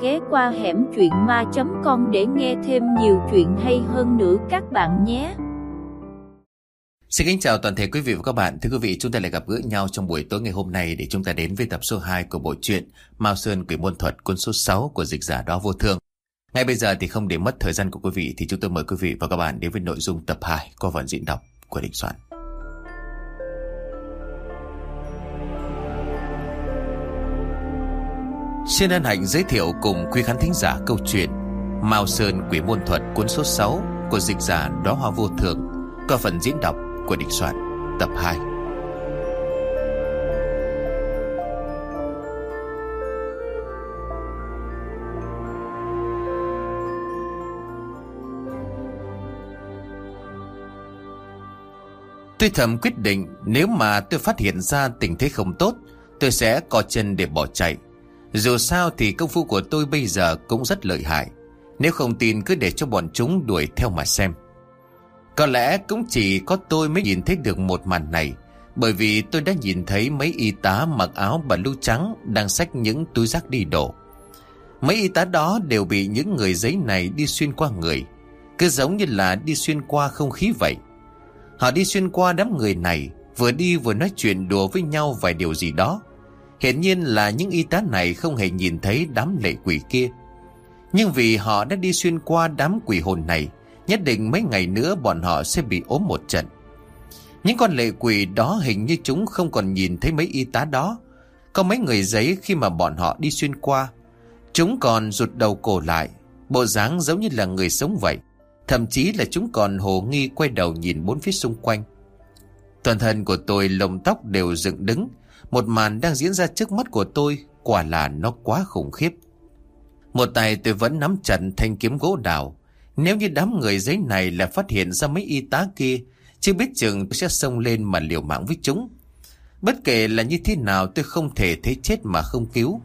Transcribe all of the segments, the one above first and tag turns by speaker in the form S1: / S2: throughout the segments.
S1: ghé qua hẻm truyện ma.com để nghe thêm nhiều chuyện hay hơn nữa các bạn nhé.
S2: Xin kính chào toàn thể quý vị và các bạn. Thưa quý vị, chúng ta lại gặp gỡ nhau trong buổi tối ngày hôm nay để chúng ta đến với tập số 2 của bộ truyện Mao Sơn Quỷ Môn Thuật, cuốn số 6 của dịch giả Đó Vô Thường. Ngay bây giờ thì không để mất thời gian của quý vị thì chúng tôi mời quý vị và các bạn đến với nội dung tập 2 qua phần diễn đọc của Đình Soạn. Xin hân hạnh giới thiệu cùng quý khán thính giả câu chuyện Mao Sơn Quỷ Môn Thuật, cuốn số 6 của dịch giả Đó Vô Thường qua phần diễn đọc của Đình Soạn, tập 2. Tôi thầm quyết định nếu mà tôi phát hiện ra tình thế không tốt, tôi sẽ co chân để bỏ chạy. Dù sao thì công phu của tôi bây giờ cũng rất lợi hại. Nếu không tin cứ để cho bọn chúng đuổi theo mà xem. Có lẽ cũng chỉ có tôi mới nhìn thấy được một màn này, bởi vì tôi đã nhìn thấy mấy y tá mặc áo bà lưu trắng đang xách những túi rác đi đổ. Mấy y tá đó đều bị những người giấy này đi xuyên qua người, cứ giống như là đi xuyên qua không khí vậy. Họ đi xuyên qua đám người này, vừa đi vừa nói chuyện đùa với nhau vài điều gì đó. Hiển nhiên là những y tá này không hề nhìn thấy đám lệ quỷ kia. Nhưng vì họ đã đi xuyên qua đám quỷ hồn này, nhất định mấy ngày nữa bọn họ sẽ bị ốm một trận. Những con lệ quỷ đó hình như chúng không còn nhìn thấy mấy y tá đó. Có mấy người giấy khi mà bọn họ đi xuyên qua, chúng còn rụt đầu cổ lại, bộ dáng giống như là người sống vậy. Thậm chí là chúng còn hồ nghi quay đầu nhìn bốn phía xung quanh. Toàn thân của tôi lông tóc đều dựng đứng. Một màn đang diễn ra trước mắt của tôi, quả là nó quá khủng khiếp. Một tay tôi vẫn nắm chặt thanh kiếm gỗ đào. Nếu như đám người giấy này là phát hiện ra mấy y tá kia, chưa biết chừng tôi sẽ xông lên mà liều mạng với chúng. Bất kể là như thế nào, tôi không thể thấy chết mà không cứu.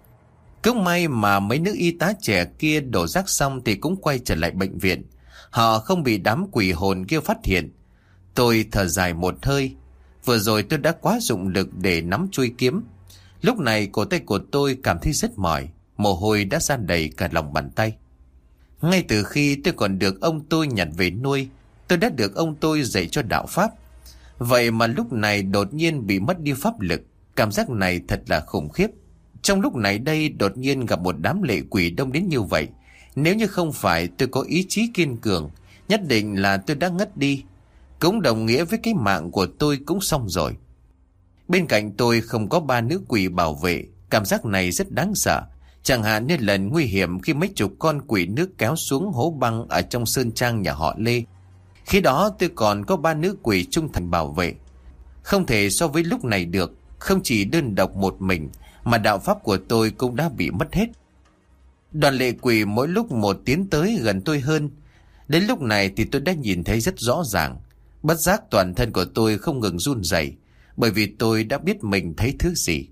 S2: Cũng may mà mấy nữ y tá trẻ kia đổ rác xong thì cũng quay trở lại bệnh viện. Họ không bị đám quỷ hồn kia phát hiện. Tôi thở dài một hơi. Vừa rồi tôi đã quá dụng lực để nắm chuôi kiếm. Lúc này cổ tay của tôi cảm thấy rất mỏi, mồ hôi đã ra đầy cả lòng bàn tay. Ngay từ khi tôi còn được ông tôi nhặt về nuôi, tôi đã được ông tôi dạy cho đạo pháp. Vậy mà lúc này đột nhiên bị mất đi pháp lực. Cảm giác này thật là khủng khiếp. Trong lúc này đây đột nhiên gặp một đám lệ quỷ đông đến như vậy. Nếu như không phải tôi có ý chí kiên cường, nhất định là tôi đã ngất đi. Cũng đồng nghĩa với cái mạng của tôi cũng xong rồi. Bên cạnh tôi không có ba nữ quỷ bảo vệ. Cảm giác này rất đáng sợ. Chẳng hạn như lần nguy hiểm khi mấy chục con quỷ nước kéo xuống hố băng ở trong sơn trang nhà họ Lê. Khi đó tôi còn có ba nữ quỷ trung thành bảo vệ. Không thể so với lúc này được. Không chỉ đơn độc một mình, mà đạo pháp của tôi cũng đã bị mất hết. Đoàn lệ quỷ mỗi lúc một tiến tới gần tôi hơn. Đến lúc này thì tôi đã nhìn thấy rất rõ ràng. Bất giác toàn thân của tôi không ngừng run rẩy, bởi vì tôi đã biết mình thấy thứ gì.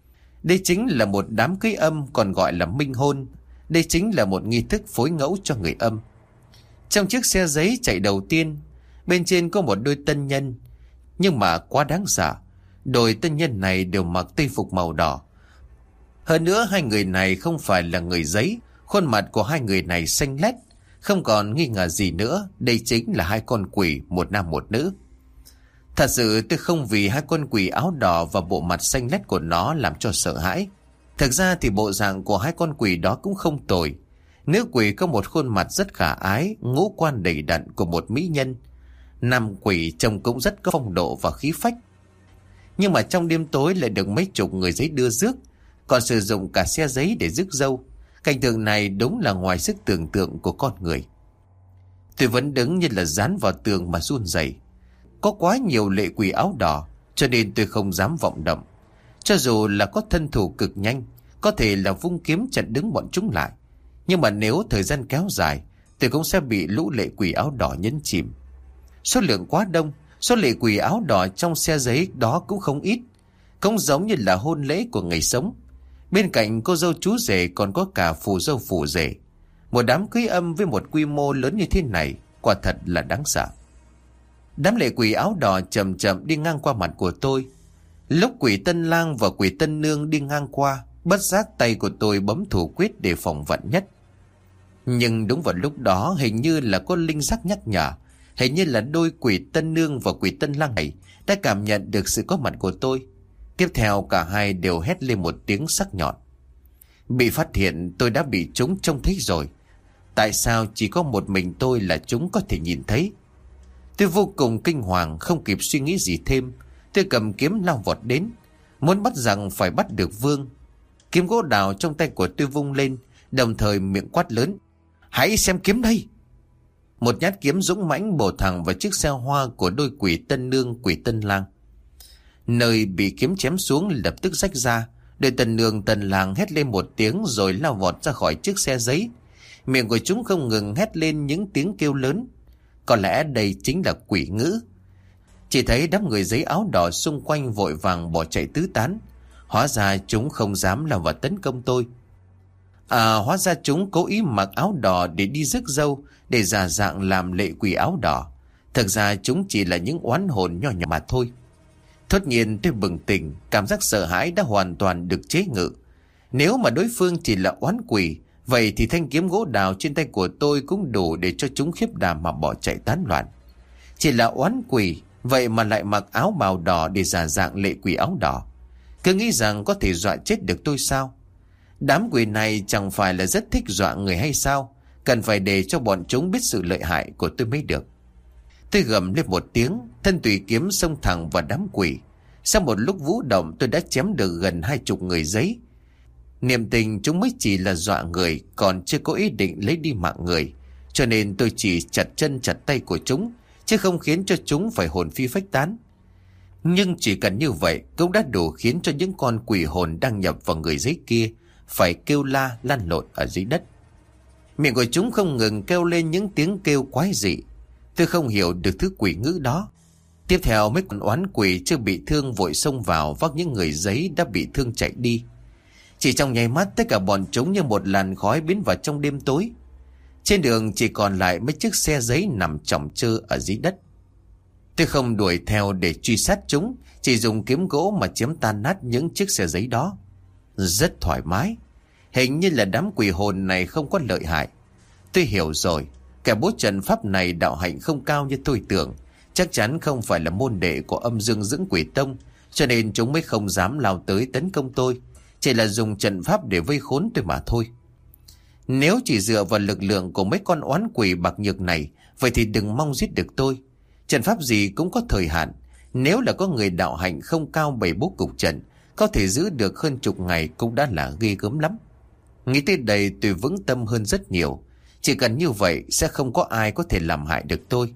S2: Đây chính là một đám cưới âm, còn gọi là minh hôn. Đây chính là một nghi thức phối ngẫu cho người âm. Trong chiếc xe giấy chạy đầu tiên, bên trên có một đôi tân nhân. Nhưng mà quá đáng sợ, đôi tân nhân này đều mặc tây phục màu đỏ. Hơn nữa hai người này không phải là người giấy. Khuôn mặt của hai người này xanh lét. Không còn nghi ngờ gì nữa, đây chính là hai con quỷ, một nam một nữ. Thật sự tôi không vì hai con quỷ áo đỏ và bộ mặt xanh lét của nó làm cho sợ hãi. Thực ra thì bộ dạng của hai con quỷ đó cũng không tồi. Nữ quỷ có một khuôn mặt rất khả ái, ngũ quan đầy đặn của một mỹ nhân. Nam quỷ trông cũng rất có phong độ và khí phách. Nhưng mà trong đêm tối lại được mấy chục người giấy đưa rước, còn sử dụng cả xe giấy để rước dâu. Cảnh tượng này đúng là ngoài sức tưởng tượng của con người. Tôi vẫn đứng như là dán vào tường mà run rẩy. Có quá nhiều lệ quỷ áo đỏ, cho nên tôi không dám vọng động. Cho dù là có thân thủ cực nhanh, có thể là vung kiếm chặn đứng bọn chúng lại, nhưng mà nếu thời gian kéo dài, tôi cũng sẽ bị lũ lệ quỷ áo đỏ nhấn chìm. Số lượng quá đông, số lệ quỷ áo đỏ trong xe giấy đó cũng không ít. Cũng giống như là hôn lễ của ngày sống. Bên cạnh cô dâu chú rể còn có cả phù dâu phù rể. Một đám cưới âm với một quy mô lớn như thế này, quả thật là đáng sợ. Đám lệ quỷ áo đỏ chậm chậm đi ngang qua mặt của tôi. Lúc quỷ Tân Lang và quỷ Tân Nương đi ngang qua, Bất giác tay của tôi bấm thủ quyết để phòng vạn nhất. Nhưng đúng vào lúc đó hình như là có linh giác nhắc nhở. Hình như là đôi quỷ Tân Nương và quỷ Tân Lang này đã cảm nhận được sự có mặt của tôi. Tiếp theo cả hai đều hét lên một tiếng sắc nhọn. Bị phát hiện, tôi đã bị chúng trông thấy rồi. Tại sao chỉ có một mình tôi là chúng có thể nhìn thấy? Tôi vô cùng kinh hoàng, không kịp suy nghĩ gì thêm. Tôi cầm kiếm lao vọt đến, muốn bắt rằng phải bắt được Vương. Kiếm gỗ đào trong tay của tôi vung lên, đồng thời miệng quát lớn: Hãy xem kiếm đây! Một nhát kiếm dũng mãnh bổ thẳng vào chiếc xe hoa của đôi quỷ Tân Nương, quỷ Tân Lang. Nơi bị kiếm chém xuống lập tức rách ra. Đôi Tân Nương Tân Lang hét lên một tiếng rồi lao vọt ra khỏi chiếc xe giấy. Miệng của chúng không ngừng hét lên những tiếng kêu lớn. Có lẽ đây chính là quỷ ngữ. Chỉ thấy đám người giấy áo đỏ xung quanh vội vàng bỏ chạy tứ tán. Hóa ra chúng không dám lao vào tấn công tôi. Hóa ra chúng cố ý mặc áo đỏ để đi rước dâu, để giả dạng làm lệ quỷ áo đỏ. Thực ra chúng chỉ là những oán hồn nhỏ nhỏ mà thôi. Thốt nhiên tôi bừng tỉnh, cảm giác sợ hãi đã hoàn toàn được chế ngự. Nếu mà đối phương chỉ là oán quỷ, vậy thì thanh kiếm gỗ đào trên tay của tôi cũng đủ để cho chúng khiếp đảm mà bỏ chạy tán loạn. Chỉ là oán quỷ, vậy mà lại mặc áo bào đỏ để giả dạng lệ quỷ áo đỏ. Cứ nghĩ rằng có thể dọa chết được tôi sao? Đám quỷ này chẳng phải là rất thích dọa người hay sao? Cần phải để cho bọn chúng biết sự lợi hại của tôi mới được. Tôi gầm lên một tiếng, thân tùy kiếm xông thẳng vào đám quỷ. Sau một lúc vũ động, tôi đã chém được gần 20 người giấy. Niềm tình chúng mới chỉ là dọa người, còn chưa có ý định lấy đi mạng người. Cho nên tôi chỉ chặt chân chặt tay của chúng, chứ không khiến cho chúng phải hồn phi phách tán. Nhưng chỉ cần như vậy cũng đã đủ khiến cho những con quỷ hồn đang nhập vào người giấy kia phải kêu la lăn lộn ở dưới đất. Miệng của chúng không ngừng kêu lên những tiếng kêu quái dị. Tôi không hiểu được thứ quỷ ngữ đó. Tiếp theo mấy con oán quỷ chưa bị thương vội xông vào vác những người giấy đã bị thương chạy đi. Chỉ trong nháy mắt tất cả bọn chúng như một làn khói biến vào trong đêm tối. Trên đường chỉ còn lại mấy chiếc xe giấy nằm chỏng chơ ở dưới đất. Tôi không đuổi theo để truy sát chúng, chỉ dùng kiếm gỗ mà chém tan nát những chiếc xe giấy đó. Rất thoải mái. Hình như là đám quỷ hồn này không có lợi hại. Tôi hiểu rồi, kẻ bố trận pháp này đạo hạnh không cao như tôi tưởng. Chắc chắn không phải là môn đệ của Âm Dương Dưỡng Quỷ Tông, cho nên chúng mới không dám lao tới tấn công tôi. Chỉ là dùng trận pháp để vây khốn tôi mà thôi. Nếu chỉ dựa vào lực lượng của mấy con oán quỷ bạc nhược này, vậy thì đừng mong giết được tôi. Trận pháp gì cũng có thời hạn. Nếu là có người đạo hạnh không cao bày bố cục trận, có thể giữ được hơn chục ngày cũng đã là ghê gớm lắm. Nghĩ tới đây tôi vững tâm hơn rất nhiều. Chỉ cần như vậy sẽ không có ai có thể làm hại được tôi.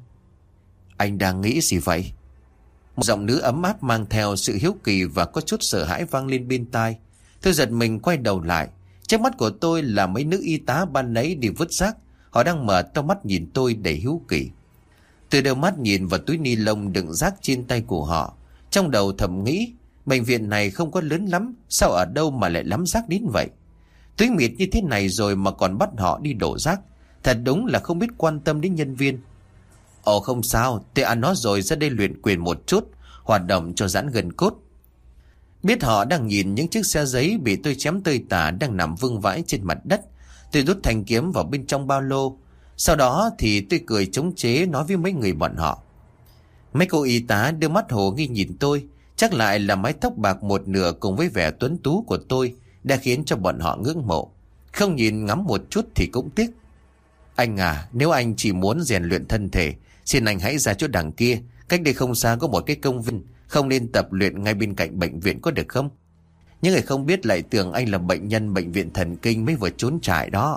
S2: Anh đang nghĩ gì vậy? Một giọng nữ ấm áp mang theo sự hiếu kỳ và có chút sợ hãi vang lên bên tai. Tôi giật mình quay đầu lại. Trước mắt của tôi là mấy nữ y tá ban nãy đi vứt rác. Họ đang mở to mắt nhìn tôi đầy hiếu kỳ. Tôi đưa mắt nhìn vào túi ni lông đựng rác trên tay của họ. Trong đầu thầm nghĩ, bệnh viện này không có lớn lắm, sao ở đâu mà lại lắm rác đến vậy? Túi mịt như thế này rồi mà còn bắt họ đi đổ rác. Thật đúng là không biết quan tâm đến nhân viên. Ồ không sao, tôi ăn nó rồi, ra đây luyện quyền một chút, hoạt động cho giãn gân cốt. Biết họ đang nhìn những chiếc xe giấy bị tôi chém tơi tả đang nằm vương vãi trên mặt đất, tôi rút thanh kiếm vào bên trong ba lô. Sau đó thì tôi cười chống chế nói với mấy người bọn họ. Mấy cô y tá đưa mắt hồ nghi nhìn tôi, chắc lại là mái tóc bạc một nửa cùng với vẻ tuấn tú của tôi đã khiến cho bọn họ ngưỡng mộ. Không nhìn ngắm một chút thì cũng tiếc. Anh à, nếu anh chỉ muốn rèn luyện thân thể, xin anh hãy ra chỗ đằng kia. Cách đây không xa có một cái công viên, không nên tập luyện ngay bên cạnh bệnh viện có được không? Những người không biết lại tưởng anh là bệnh nhân bệnh viện thần kinh mới vừa trốn trại đó.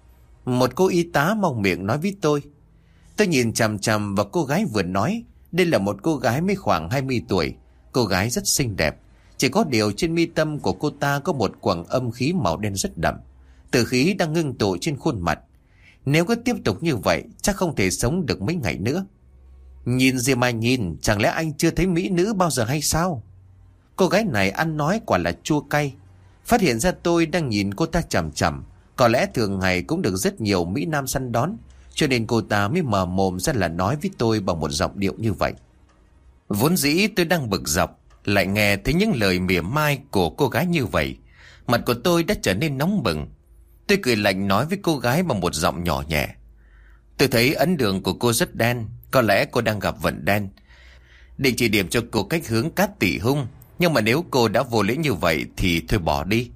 S2: Một cô y tá mong miệng nói với tôi. Tôi nhìn chằm chằm vào cô gái vừa nói. Đây là một cô gái mới khoảng 20 tuổi. Cô gái rất xinh đẹp. Chỉ có điều trên mi tâm của cô ta có một quầng âm khí màu đen rất đậm. Tử khí đang ngưng tụ trên khuôn mặt. Nếu cứ tiếp tục như vậy chắc không thể sống được mấy ngày nữa. Nhìn gì mà nhìn, chẳng lẽ anh chưa thấy mỹ nữ bao giờ hay sao? Cô gái này ăn nói quả là chua cay. Phát hiện ra tôi đang nhìn cô ta chằm chằm. Có lẽ thường ngày cũng được rất nhiều mỹ nam săn đón, cho nên cô ta mới mở mồm ra là nói với tôi bằng một giọng điệu như vậy. Vốn dĩ tôi đang bực dọc, lại nghe thấy những lời mỉa mai của cô gái như vậy. Mặt của tôi đã trở nên nóng bừng. Tôi cười lạnh nói với cô gái bằng một giọng nhỏ nhẹ. Tôi thấy ấn đường của cô rất đen, có lẽ cô đang gặp vận đen. Định chỉ điểm cho cô cách hướng Cát Tỉ Hung, nhưng mà nếu cô đã vô lễ như vậy thì thôi bỏ đi.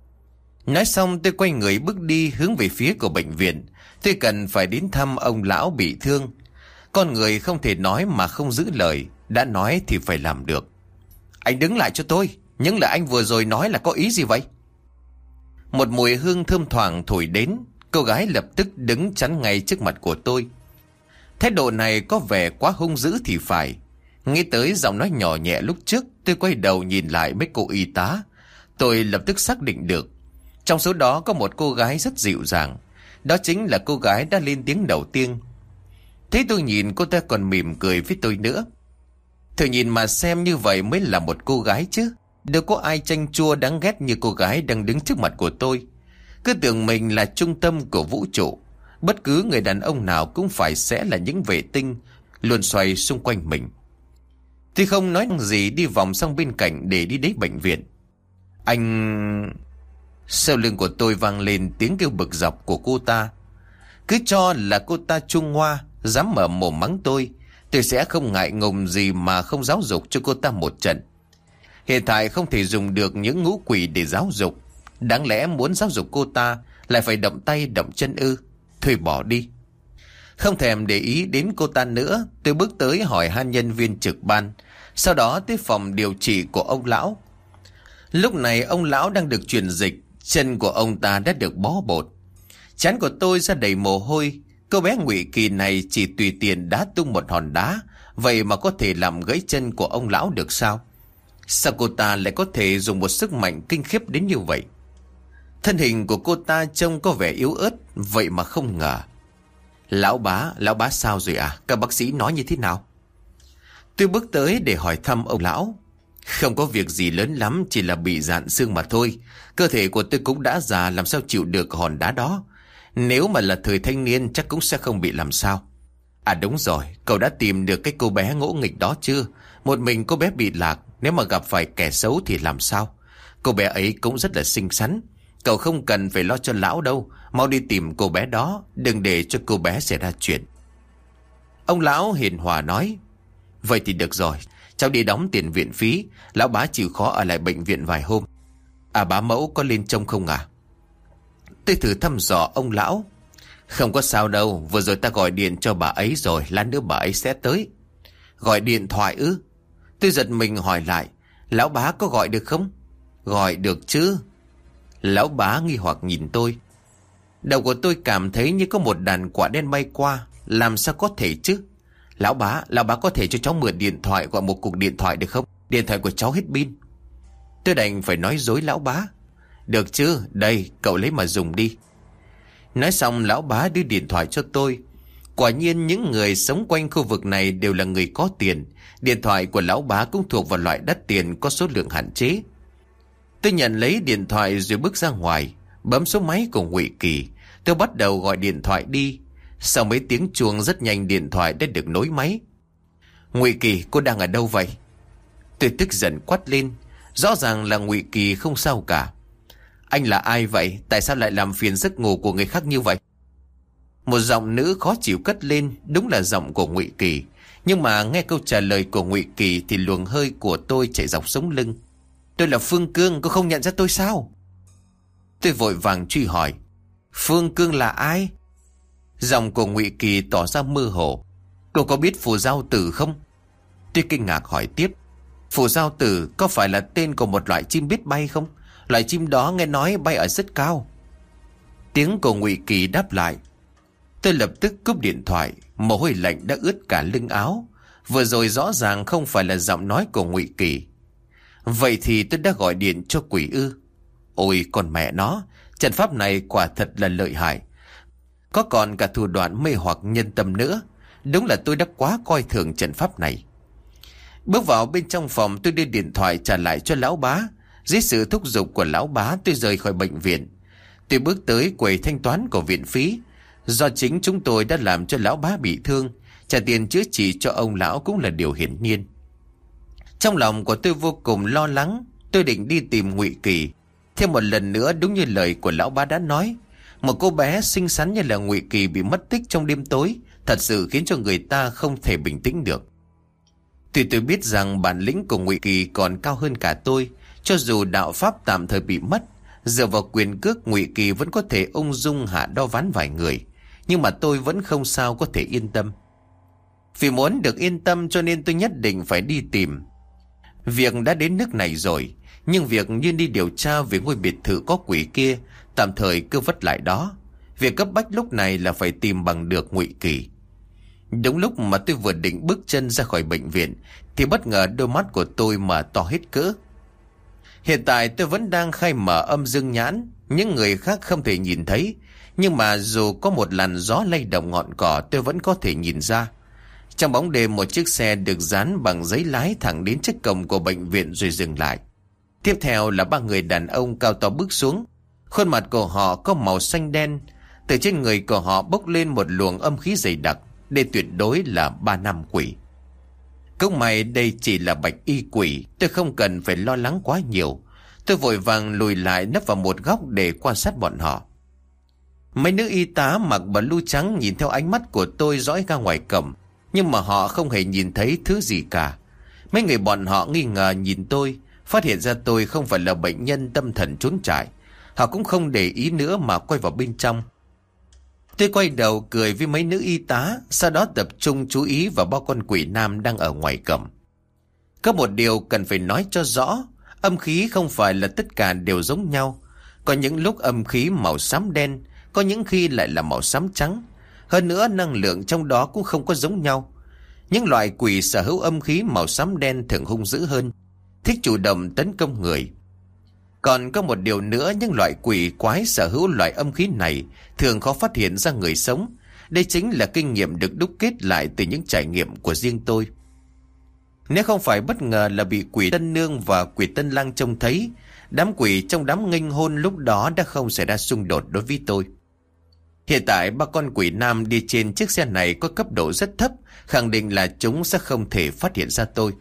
S2: Nói xong tôi quay người bước đi hướng về phía của bệnh viện. Tôi cần phải đến thăm ông lão bị thương. Con người không thể nói mà không giữ lời, đã nói thì phải làm được. Anh đứng lại cho tôi, những lời anh vừa rồi nói là có ý gì vậy? Một mùi hương thơm thoảng thổi đến. Cô gái lập tức đứng chắn ngay trước mặt của tôi. Thái độ này có vẻ quá hung dữ thì phải. Nghĩ tới giọng nói nhỏ nhẹ lúc trước, tôi quay đầu nhìn lại mấy cô y tá. Tôi lập tức xác định được, trong số đó có một cô gái rất dịu dàng. Đó chính là cô gái đã lên tiếng đầu tiên. Thế tôi nhìn cô ta còn mỉm cười với tôi nữa. Thử nhìn mà xem, như vậy mới là một cô gái chứ. Đâu có ai chanh chua đáng ghét như cô gái đang đứng trước mặt của tôi. Cứ tưởng mình là trung tâm của vũ trụ. Bất cứ người đàn ông nào cũng phải sẽ là những vệ tinh luôn xoay xung quanh mình. Tôi không nói gì, đi vòng sang bên cạnh để đi đến bệnh viện. Anh... Sau lưng của tôi vang lên tiếng kêu bực dọc của cô ta. Cứ cho là cô ta Trung Hoa, dám mở mồm mắng tôi sẽ không ngại ngùng gì mà không giáo dục cho cô ta một trận. Hiện tại không thể dùng được những ngũ quỷ để giáo dục. Đáng lẽ muốn giáo dục cô ta lại phải động tay động chân ư? Thôi bỏ đi. Không thèm để ý đến cô ta nữa, tôi bước tới hỏi han nhân viên trực ban, sau đó tới phòng điều trị của ông lão. Lúc này ông lão đang được truyền dịch, chân của ông ta đã được bó bột. Trán của tôi ra đầy mồ hôi. Cô bé Ngụy Kỳ này chỉ tùy tiện đá tung một hòn đá, vậy mà có thể làm gãy chân của ông lão được sao? Sao cô ta lại có thể dùng một sức mạnh kinh khiếp đến như vậy? Thân hình của cô ta trông có vẻ yếu ớt, vậy mà không ngờ. Lão bá sao rồi à? Các bác sĩ nói như thế nào? Tôi bước tới để hỏi thăm ông lão. Không có việc gì lớn lắm, chỉ là bị rạn xương mà thôi. Cơ thể của tôi cũng đã già, làm sao chịu được hòn đá đó. Nếu mà là thời thanh niên chắc cũng sẽ không bị làm sao. À đúng rồi, cậu đã tìm được cái cô bé ngỗ nghịch đó chưa? Một mình cô bé bị lạc, nếu mà gặp phải kẻ xấu thì làm sao? Cô bé ấy cũng rất là xinh xắn. Cậu không cần phải lo cho lão đâu. Mau đi tìm cô bé đó, đừng để cho cô bé xảy ra chuyện. Ông lão hiền hòa nói. Vậy thì được rồi, cháu đi đóng tiền viện phí. Lão bá chịu khó ở lại bệnh viện vài hôm. À, bá mẫu có lên trông không à? Tôi thử thăm dò ông lão. Không có sao đâu, vừa rồi ta gọi điện cho bà ấy rồi, lát nữa bà ấy sẽ tới. Gọi điện thoại ư? Tôi giật mình hỏi lại. Lão bá có gọi được không? Gọi được chứ. Lão bá nghi hoặc nhìn tôi. Đầu của tôi cảm thấy như có một đàn quả đen bay qua. Làm sao có thể chứ? Lão bá có thể cho cháu mượn điện thoại, gọi một cuộc điện thoại được không? Điện thoại của cháu hết pin. Tôi đành phải nói dối lão bá. Được chứ, đây, cậu lấy mà dùng đi. Nói xong lão bá đưa điện thoại cho tôi. Quả nhiên những người sống quanh khu vực này đều là người có tiền. Điện thoại của lão bá cũng thuộc vào loại đắt tiền, có số lượng hạn chế. Tôi nhận lấy điện thoại rồi bước ra ngoài, bấm số máy của Ngụy Kỳ. Tôi bắt đầu gọi điện thoại đi. Sau mấy tiếng chuông rất nhanh điện thoại đã được nối máy. Ngụy Kỳ, cô đang ở đâu vậy? Tôi tức giận quát lên. Rõ ràng là Ngụy Kỳ không sao cả. Anh là ai vậy? Tại sao lại làm phiền giấc ngủ của người khác như vậy? Một giọng nữ khó chịu cất lên. Đúng là giọng của Ngụy Kỳ. Nhưng mà nghe câu trả lời của Ngụy Kỳ thì luồng hơi của tôi chạy dọc sống lưng. Tôi là Phương Cương, cô không nhận ra tôi sao? Tôi vội vàng truy hỏi. Phương Cương là ai? Giọng của Ngụy Kỳ tỏ ra mơ hồ. Cô có biết Phù Giao Tử không? Tôi kinh ngạc hỏi tiếp. Phù Giao Tử có phải là tên của một loại chim biết bay không? Loại chim đó nghe nói bay ở rất cao. Tiếng của Ngụy Kỳ đáp lại. Tôi lập tức cúp điện thoại. Mồ hôi lạnh đã ướt cả lưng áo. Vừa rồi rõ ràng không phải là giọng nói của Ngụy Kỳ. Vậy thì tôi đã gọi điện cho quỷ ư? Ôi con mẹ nó, trận pháp này quả thật là lợi hại. Có còn cả thủ đoạn mê hoặc nhân tâm nữa. Đúng là tôi đã quá coi thường trận pháp này. Bước vào bên trong phòng, tôi đưa điện thoại trả lại cho lão bá. Dưới sự thúc giục của lão bá, tôi rời khỏi bệnh viện. Tôi bước tới quầy thanh toán của viện phí. Do chính chúng tôi đã làm cho lão bá bị thương, trả tiền chữa trị cho ông lão cũng là điều hiển nhiên. Trong lòng của tôi vô cùng lo lắng. Tôi định đi tìm Ngụy Kỳ, Thêm một lần nữa, đúng như lời của lão bá đã nói, một cô bé xinh xắn như là Ngụy Kỳ bị mất tích trong đêm tối thật sự khiến cho người ta không thể bình tĩnh được. Tuy tôi biết rằng bản lĩnh của Ngụy Kỳ còn cao hơn cả tôi, cho dù đạo pháp tạm thời bị mất, dựa vào quyền cước Ngụy Kỳ vẫn có thể ung dung hạ đo ván vài người, nhưng mà tôi vẫn không sao có thể yên tâm. Vì muốn được yên tâm cho nên tôi nhất định phải đi tìm. Việc đã đến nước này rồi, nhưng việc như đi điều tra về ngôi biệt thự có quỷ kia tạm thời cứ vất lại đó. Việc cấp bách lúc này là phải tìm bằng được Ngụy Kỳ. Đúng lúc mà tôi vừa định bước chân ra khỏi bệnh viện thì bất ngờ đôi mắt của tôi mở to hết cỡ. Hiện tại tôi vẫn đang khai mở âm dương nhãn, những người khác không thể nhìn thấy, nhưng mà dù có một làn gió lay động ngọn cỏ tôi vẫn có thể nhìn ra. Trong bóng đêm, một chiếc xe được dán bằng giấy lái thẳng đến trước cổng của bệnh viện rồi dừng lại. Tiếp theo là 3 người đàn ông cao to bước xuống. Khuôn mặt của họ có màu xanh đen. Từ trên người của họ bốc lên một luồng âm khí dày đặc. Đây tuyệt đối là 3 nam quỷ. Cũng may đây chỉ là bạch y quỷ, tôi không cần phải lo lắng quá nhiều. Tôi vội vàng lùi lại nấp vào một góc để quan sát bọn họ. Mấy nữ y tá mặc blue trắng nhìn theo ánh mắt của tôi dõi ra ngoài cổng, nhưng mà họ không hề nhìn thấy thứ gì cả. Mấy người bọn họ nghi ngờ nhìn tôi, phát hiện ra tôi không phải là bệnh nhân tâm thần trốn trại. Họ cũng không để ý nữa mà quay vào bên trong. Tôi quay đầu cười với mấy nữ y tá, sau đó tập trung chú ý vào 3 con quỷ nam đang ở ngoài cổng. Có một điều cần phải nói cho rõ, âm khí không phải là tất cả đều giống nhau. Có những lúc âm khí màu xám đen, có những khi lại là màu xám trắng. Hơn nữa năng lượng trong đó cũng không có giống nhau. Những loại quỷ sở hữu âm khí màu xám đen thường hung dữ hơn, thích chủ động tấn công người. Còn có một điều nữa, những loại quỷ quái sở hữu loại âm khí này thường khó phát hiện ra người sống. Đây chính là kinh nghiệm được đúc kết lại từ những trải nghiệm của riêng tôi. Nếu không phải bất ngờ là bị quỷ Tân Nương và quỷ Tân Lang trông thấy, đám quỷ trong đám nghênh hôn lúc đó đã không xảy ra xung đột đối với tôi. Hiện tại 3 con quỷ nam đi trên chiếc xe này có cấp độ rất thấp, khẳng định là chúng sẽ không thể phát hiện ra tôi.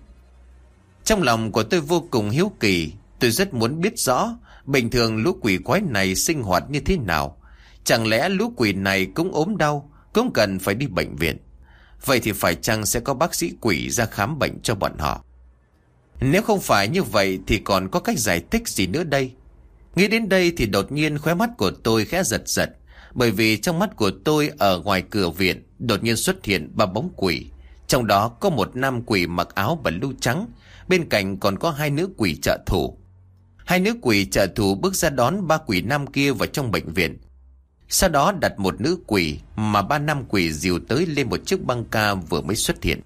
S2: Trong lòng của tôi vô cùng hiếu kỳ, tôi rất muốn biết rõ bình thường lũ quỷ quái này sinh hoạt như thế nào. Chẳng lẽ lũ quỷ này cũng ốm đau, cũng cần phải đi bệnh viện? Vậy thì phải chăng sẽ có bác sĩ quỷ ra khám bệnh cho bọn họ? Nếu không phải như vậy thì còn có cách giải thích gì nữa đây? Nghĩ đến đây thì đột nhiên khóe mắt của tôi khẽ giật giật, bởi vì trong mắt của tôi ở ngoài cửa viện đột nhiên xuất hiện 3 bóng quỷ. Trong đó có một nam quỷ mặc áo blue trắng, bên cạnh còn có 2 nữ quỷ trợ thủ. 2 nữ quỷ trợ thủ bước ra đón 3 quỷ nam kia vào trong bệnh viện. Sau đó đặt một nữ quỷ mà 3 nam quỷ dìu tới lên một chiếc băng ca vừa mới xuất hiện.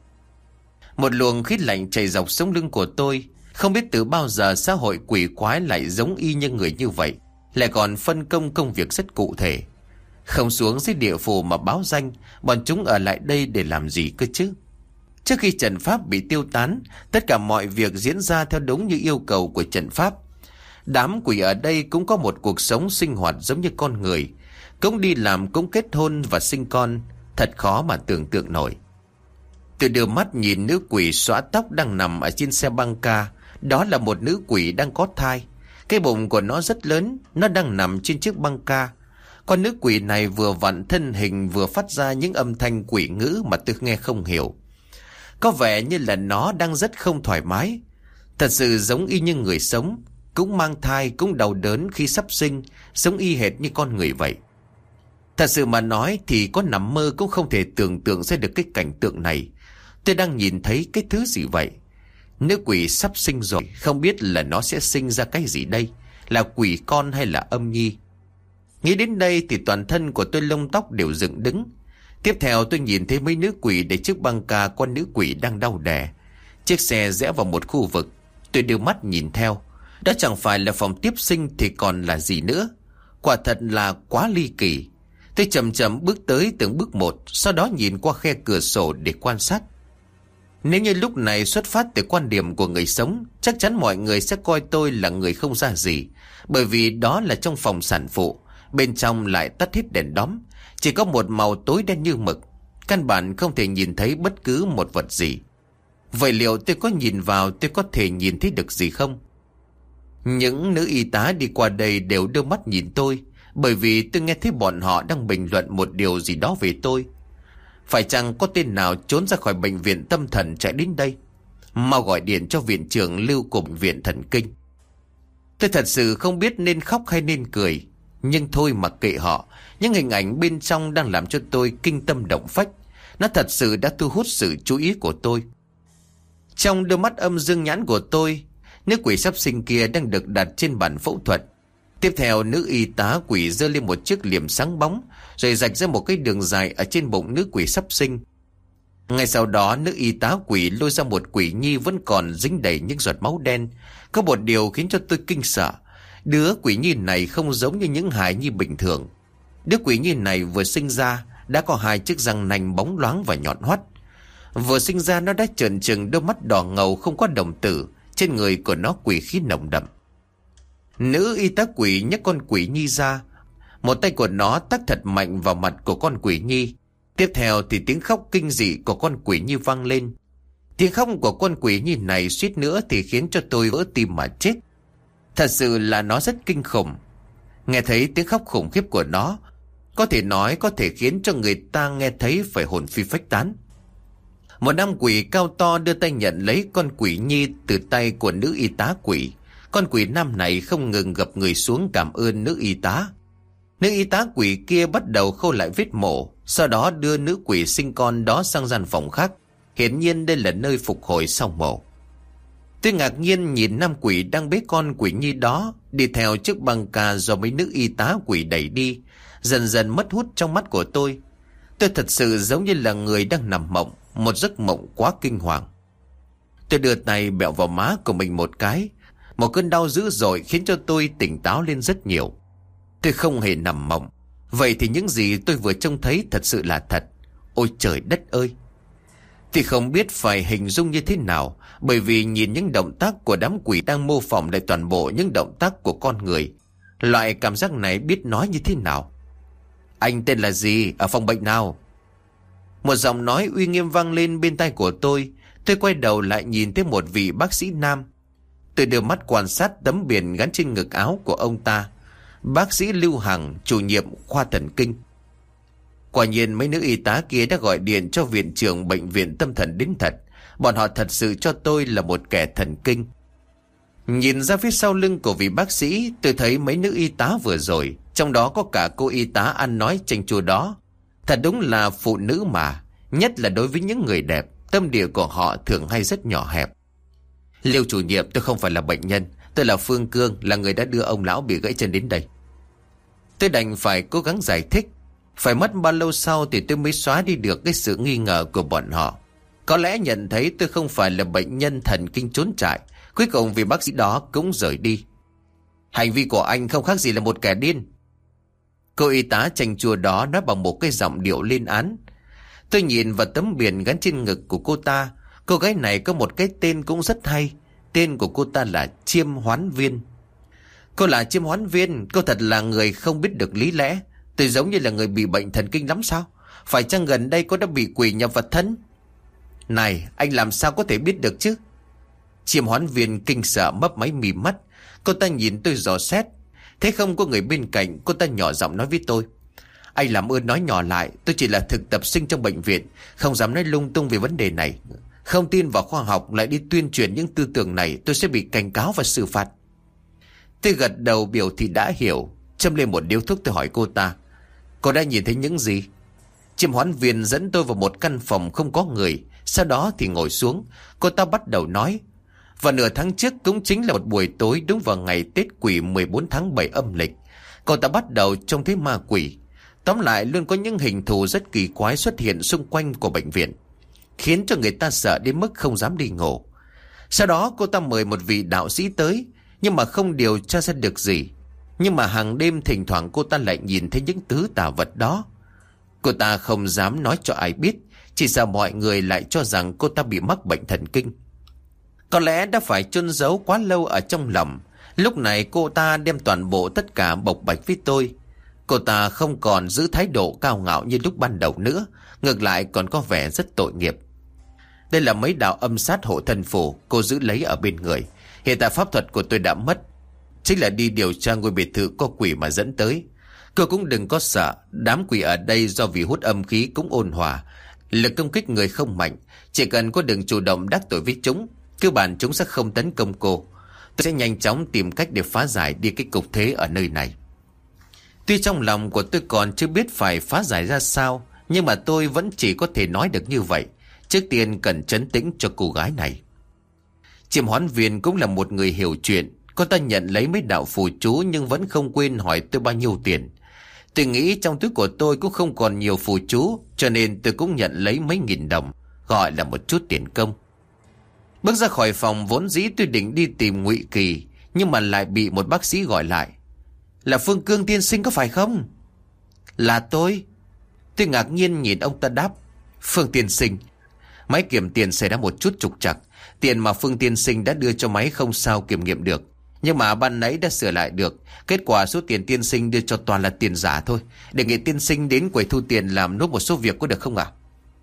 S2: Một luồng khí lạnh chảy dọc sống lưng của tôi. Không biết từ bao giờ xã hội quỷ quái lại giống y như người như vậy, lại còn phân công công việc rất cụ thể. Không xuống dưới địa phủ mà báo danh, bọn chúng ở lại đây để làm gì cơ chứ? Trước khi trận pháp bị tiêu tán, tất cả mọi việc diễn ra theo đúng như yêu cầu của trận pháp. Đám quỷ ở đây cũng có một cuộc sống sinh hoạt giống như con người, cũng đi làm, cũng kết hôn và sinh con. Thật khó mà tưởng tượng nổi. Tôi đưa mắt nhìn nữ quỷ xõa tóc đang nằm ở trên xe băng ca. Đó là một nữ quỷ đang có thai. Cái bụng của nó rất lớn, nó đang nằm trên chiếc băng ca. Con nữ quỷ này vừa vặn thân hình vừa phát ra những âm thanh quỷ ngữ mà tôi nghe không hiểu. Có vẻ như là nó đang rất không thoải mái. Thật sự giống y như người sống, cũng mang thai, cũng đau đớn khi sắp sinh, giống y hệt như con người vậy. Thật sự mà nói thì có nằm mơ cũng không thể tưởng tượng ra được cái cảnh tượng này. Tôi đang nhìn thấy cái thứ gì vậy? Nữ quỷ sắp sinh rồi, không biết là nó sẽ sinh ra cái gì đây? Là quỷ con hay là âm nhi? Nghĩ đến đây thì toàn thân của tôi lông tóc đều dựng đứng. Tiếp theo tôi nhìn thấy mấy nữ quỷ để chiếc băng ca con nữ quỷ đang đau đẻ. Chiếc xe rẽ vào một khu vực. Tôi đưa mắt nhìn theo. Đó chẳng phải là phòng tiếp sinh thì còn là gì nữa. Quả thật là quá ly kỳ. Tôi chậm chậm bước tới từng bước một, sau đó nhìn qua khe cửa sổ để quan sát. Nếu như lúc này xuất phát từ quan điểm của người sống, chắc chắn mọi người sẽ coi tôi là người không ra gì. Bởi vì đó là trong phòng sản phụ, bên trong lại tắt hết đèn đóm, chỉ có một màu tối đen như mực. Căn bản không thể nhìn thấy bất cứ một vật gì. Vậy liệu tôi có nhìn vào tôi có thể nhìn thấy được gì không? Những nữ y tá đi qua đây đều đưa mắt nhìn tôi, bởi vì tôi nghe thấy bọn họ đang bình luận một điều gì đó về tôi. Phải chăng có tên nào trốn ra khỏi bệnh viện tâm thần chạy đến đây? Mau gọi điện cho viện trưởng Lưu của bệnh viện thần kinh. Tôi thật sự không biết nên khóc hay nên cười. Nhưng thôi mặc kệ họ. Những hình ảnh bên trong đang làm cho tôi kinh tâm động phách. Nó thật sự đã thu hút sự chú ý của tôi. Trong đôi mắt âm dương nhãn của tôi, nữ quỷ sắp sinh kia đang được đặt trên bàn phẫu thuật. Tiếp theo, nữ y tá quỷ giơ lên một chiếc liềm sáng bóng, rồi rạch ra một cái đường dài ở trên bụng nữ quỷ sắp sinh. Ngay sau đó, nữ y tá quỷ lôi ra một quỷ nhi vẫn còn dính đầy những giọt máu đen. Có một điều khiến cho tôi kinh sợ. Đứa quỷ nhi này không giống như những hài nhi bình thường. Đứa quỷ nhi này vừa sinh ra đã có 2 chiếc răng nanh bóng loáng và nhọn hoắt. Vừa sinh ra nó đã trợn trừng đôi mắt đỏ ngầu không có đồng tử. Trên người của nó quỷ khí nồng đậm. Nữ y tá quỷ nhấc con quỷ nhi ra. Một tay của nó tát thật mạnh vào mặt của con quỷ nhi. Tiếp theo thì tiếng khóc kinh dị của con quỷ nhi vang lên. Tiếng khóc của con quỷ nhi này suýt nữa thì khiến cho tôi vỡ tim mà chết. Thật sự là nó rất kinh khủng. Nghe thấy tiếng khóc khủng khiếp của nó, có thể nói có thể khiến cho người ta nghe thấy phải hồn phi phách tán. Một nam quỷ cao to đưa tay nhận lấy con quỷ nhi từ tay của nữ y tá quỷ. Con quỷ nam này không ngừng gập người xuống cảm ơn nữ y tá. Nữ y tá quỷ kia bắt đầu khâu lại vết mổ, sau đó đưa nữ quỷ sinh con đó sang gian phòng khác. Hiển nhiên đây là nơi phục hồi sau mổ. Tôi ngạc nhiên nhìn nam quỷ đang bế con quỷ nhi đó đi theo chiếc băng ca do mấy nữ y tá quỷ đẩy đi, dần dần mất hút trong mắt của tôi. Tôi thật sự giống như là người đang nằm mộng, một giấc mộng quá kinh hoàng. Tôi đưa tay bẹo vào má của mình một cái. Một cơn đau dữ dội khiến cho tôi tỉnh táo lên rất nhiều. Tôi không hề nằm mộng. Vậy thì những gì tôi vừa trông thấy thật sự là thật. Ôi trời đất ơi! Thì không biết phải hình dung như thế nào, bởi vì nhìn những động tác của đám quỷ đang mô phỏng lại toàn bộ những động tác của con người. Loại cảm giác này biết nói như thế nào. Anh tên là gì? Ở phòng bệnh nào? Một giọng nói uy nghiêm vang lên bên tai của tôi. Tôi quay đầu lại nhìn thấy một vị bác sĩ nam. Tôi đưa mắt quan sát tấm biển gắn trên ngực áo của ông ta. Bác sĩ Lưu Hằng, chủ nhiệm khoa thần kinh. Quả nhiên mấy nữ y tá kia đã gọi điện cho viện trưởng bệnh viện tâm thần đến thật. Bọn họ thật sự cho tôi là một kẻ thần kinh. Nhìn ra phía sau lưng của vị bác sĩ, tôi thấy mấy nữ y tá vừa rồi, trong đó có cả cô y tá ăn nói chanh chua đó. Thật đúng là phụ nữ mà, nhất là đối với những người đẹp, tâm địa của họ thường hay rất nhỏ hẹp. Liêu chủ nhiệm, tôi không phải là bệnh nhân, tôi là Phương Cương, là người đã đưa ông lão bị gãy chân đến đây. Tôi đành phải cố gắng giải thích. Phải mất bao lâu sau thì tôi mới xóa đi được cái sự nghi ngờ của bọn họ. Có lẽ nhận thấy tôi không phải là bệnh nhân thần kinh trốn trại, cuối cùng vị bác sĩ đó cũng rời đi. Hành vi của anh không khác gì là một kẻ điên. Cô y tá chanh chua đó nói bằng một cái giọng điệu lên án. Tôi nhìn vào tấm biển gắn trên ngực của cô ta. Cô gái này có một cái tên cũng rất hay. Tên của cô ta là Chiêm Hoán Viên. Cô là Chiêm Hoán Viên, cô thật là người không biết được lý lẽ. Tôi giống như là người bị bệnh thần kinh lắm sao? Phải chăng gần đây cô đã bị quỷ nhập vật thân? Này, anh làm sao có thể biết được chứ? Chiêm Hoán Viên kinh sợ mấp máy mì mắt. Cô ta nhìn tôi dò xét. Thế không có người bên cạnh, cô ta nhỏ giọng nói với tôi. Anh làm ơn nói nhỏ lại, tôi chỉ là thực tập sinh trong bệnh viện, không dám nói lung tung về vấn đề này. Không tin vào khoa học lại đi tuyên truyền những tư tưởng này, tôi sẽ bị cảnh cáo và xử phạt. Tôi gật đầu biểu thị đã hiểu. Châm lên một điếu thuốc, tôi hỏi cô ta. Cô đã nhìn thấy những gì? Chiêm Hoán Viên dẫn tôi vào một căn phòng không có người. Sau đó thì ngồi xuống. Cô ta bắt đầu nói. Vào nửa tháng trước cũng chính là một buổi tối, đúng vào ngày Tết Quỷ 14 tháng 7 âm lịch, cô ta bắt đầu trông thấy ma quỷ. Tóm lại luôn có những hình thù rất kỳ quái xuất hiện xung quanh của bệnh viện, khiến cho người ta sợ đến mức không dám đi ngủ. Sau đó cô ta mời một vị đạo sĩ tới, nhưng mà không điều tra ra được gì. Nhưng mà hàng đêm thỉnh thoảng cô ta lại nhìn thấy những thứ tà vật đó. Cô ta không dám nói cho ai biết, chỉ sợ mọi người lại cho rằng cô ta bị mắc bệnh thần kinh. Có lẽ đã phải chôn giấu quá lâu ở trong lòng. Lúc này cô ta đem toàn bộ tất cả bộc bạch với tôi. Cô ta không còn giữ thái độ cao ngạo như lúc ban đầu nữa, ngược lại còn có vẻ rất tội nghiệp. Đây là mấy đạo âm sát hộ thân phù cô giữ lấy ở bên người. Hiện tại pháp thuật của tôi đã mất. chính là đi điều tra ngôi biệt thự có quỷ mà dẫn tới. Cô cũng đừng có sợ, đám quỷ ở đây do vì hút âm khí cũng ôn hòa, lực công kích người không mạnh. Chỉ cần cô đừng chủ động đắc tội với chúng, cơ bản chúng sẽ không tấn công cô. Tôi sẽ nhanh chóng tìm cách để phá giải đi cái cục thế ở nơi này. Tuy trong lòng của tôi còn chưa biết phải phá giải ra sao, nhưng mà tôi vẫn chỉ có thể nói được như vậy. Trước tiên cần trấn tĩnh cho cô gái này. Chiêm hoán viên cũng là một người hiểu chuyện. Cô ta nhận lấy mấy đạo phù chú nhưng vẫn không quên hỏi tôi bao nhiêu tiền. Tôi nghĩ trong túi của tôi cũng không còn nhiều phù chú, cho nên tôi cũng nhận lấy mấy nghìn đồng, gọi là một chút tiền công. Bước ra khỏi phòng, vốn dĩ tôi định đi tìm Ngụy Kỳ, nhưng mà lại bị một bác sĩ gọi lại. Là Phương Cương tiên sinh có phải không? Là tôi. Tôi ngạc nhiên nhìn ông ta đáp. Phương tiên sinh, máy kiểm tiền xảy ra một chút trục trặc. Tiền mà Phương tiên sinh đã đưa cho máy không sao kiểm nghiệm được, nhưng mà ban nãy đã sửa lại được. Kết quả số tiền tiên sinh đưa cho toàn là tiền giả thôi. Đề nghị tiên sinh đến quầy thu tiền làm nốt một số việc có được không ạ?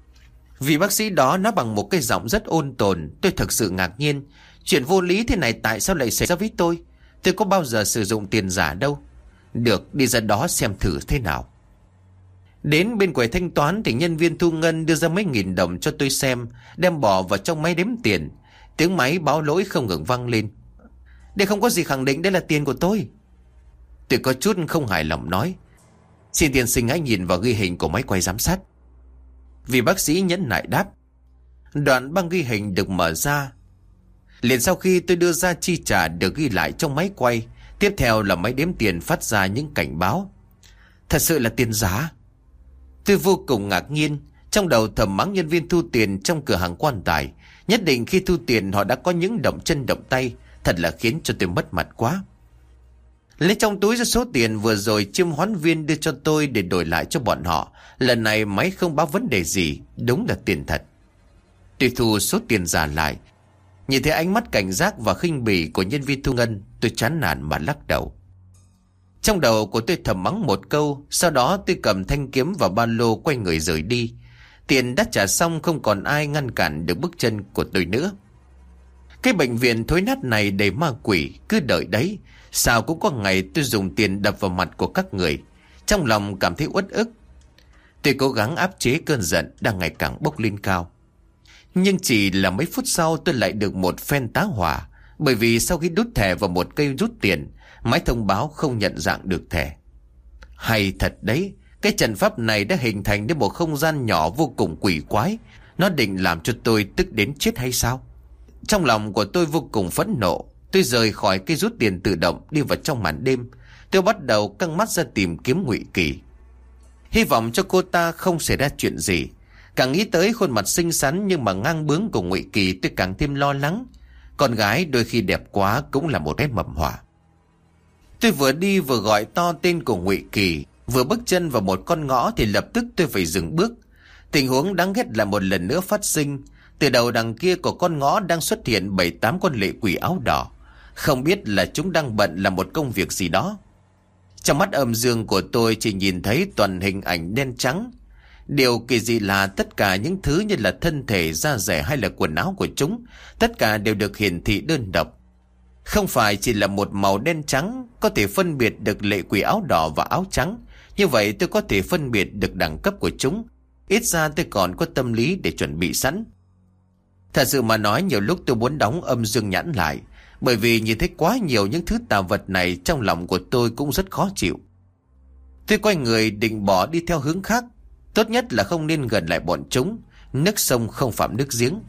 S2: Vì bác sĩ đó nói bằng một cái giọng rất ôn tồn. Tôi thực sự ngạc nhiên. Chuyện vô lý thế này tại sao lại xảy ra với tôi? Tôi có bao giờ sử dụng tiền giả đâu. Được, đi ra đó xem thử thế nào. Đến bên quầy thanh toán thì nhân viên thu ngân đưa ra mấy nghìn đồng cho tôi xem, đem bỏ vào trong máy đếm tiền. Tiếng máy báo lỗi không ngừng vang lên. Đây không có gì khẳng định đây là tiền của tôi. Tôi có chút không hài lòng nói. Xin tiên sinh hãy nhìn vào ghi hình của máy quay giám sát. Vì bác sĩ nhẫn nại đáp. Đoạn băng ghi hình được mở ra. Liền sau khi tôi đưa ra chi trả được ghi lại trong máy quay. Tiếp theo là máy đếm tiền phát ra những cảnh báo. Thật sự là tiền giả. Tôi vô cùng ngạc nhiên, trong đầu thầm mắng nhân viên thu tiền trong cửa hàng quan tài. Nhất định khi thu tiền họ đã có những động chân động tay. Thật là khiến cho tôi mất mặt quá. Lấy trong túi ra số tiền vừa rồi chiêm hoán viên đưa cho tôi để đổi lại cho bọn họ. Lần này máy không báo vấn đề gì, đúng là tiền thật. Tôi thu số tiền giả lại. Nhìn thấy ánh mắt cảnh giác và khinh bỉ của nhân viên thu ngân, tôi chán nản mà lắc đầu. Trong đầu của tôi thầm mắng một câu, sau đó tôi cầm thanh kiếm và ba lô quay người rời đi. Tiền đã trả xong, không còn ai ngăn cản được bước chân của tôi nữa. Cái bệnh viện thối nát này đầy ma quỷ, cứ đợi đấy. Sao cũng có ngày tôi dùng tiền đập vào mặt của các người. Trong lòng cảm thấy uất ức. Tôi cố gắng áp chế cơn giận đang ngày càng bốc lên cao. Nhưng chỉ là mấy phút sau tôi lại được một phen tá hỏa. Bởi vì sau khi đút thẻ vào một cây rút tiền, máy thông báo không nhận dạng được thẻ. Hay thật đấy, cái trận pháp này đã hình thành nên một không gian nhỏ vô cùng quỷ quái. Nó định làm cho tôi tức đến chết hay sao? Trong lòng của tôi vô cùng phẫn nộ. Tôi rời khỏi cây rút tiền tự động, đi vào trong màn đêm. Tôi bắt đầu căng mắt ra tìm kiếm Ngụy Kỳ. Hy vọng cho cô ta không xảy ra chuyện gì. Càng nghĩ tới khuôn mặt xinh xắn nhưng mà ngang bướng của Ngụy Kỳ, tôi càng thêm lo lắng. Con gái đôi khi đẹp quá cũng là một cái mầm họa. Tôi vừa đi vừa gọi to tên của Ngụy Kỳ. Vừa bước chân vào một con ngõ thì lập tức tôi phải dừng bước. Tình huống đáng ghét lại một lần nữa phát sinh. Từ đầu đằng kia của con ngõ đang xuất hiện 7-8 con lệ quỷ áo đỏ. Không biết là chúng đang bận làm một công việc gì đó. Trong mắt âm dương của tôi chỉ nhìn thấy toàn hình ảnh đen trắng. Điều kỳ dị là tất cả những thứ như là thân thể, da dẻ hay là quần áo của chúng, tất cả đều được hiển thị đơn độc. Không phải chỉ là một màu đen trắng, có thể phân biệt được lệ quỷ áo đỏ và áo trắng. Như vậy tôi có thể phân biệt được đẳng cấp của chúng. Ít ra tôi còn có tâm lý để chuẩn bị sẵn. Thật sự mà nói, nhiều lúc tôi muốn đóng âm dương nhãn lại. Bởi vì nhìn thấy quá nhiều những thứ tà vật này, trong lòng của tôi cũng rất khó chịu. Tôi quay người định bỏ đi theo hướng khác. Tốt nhất là không nên gần lại bọn chúng. Nước sông không phạm nước giếng.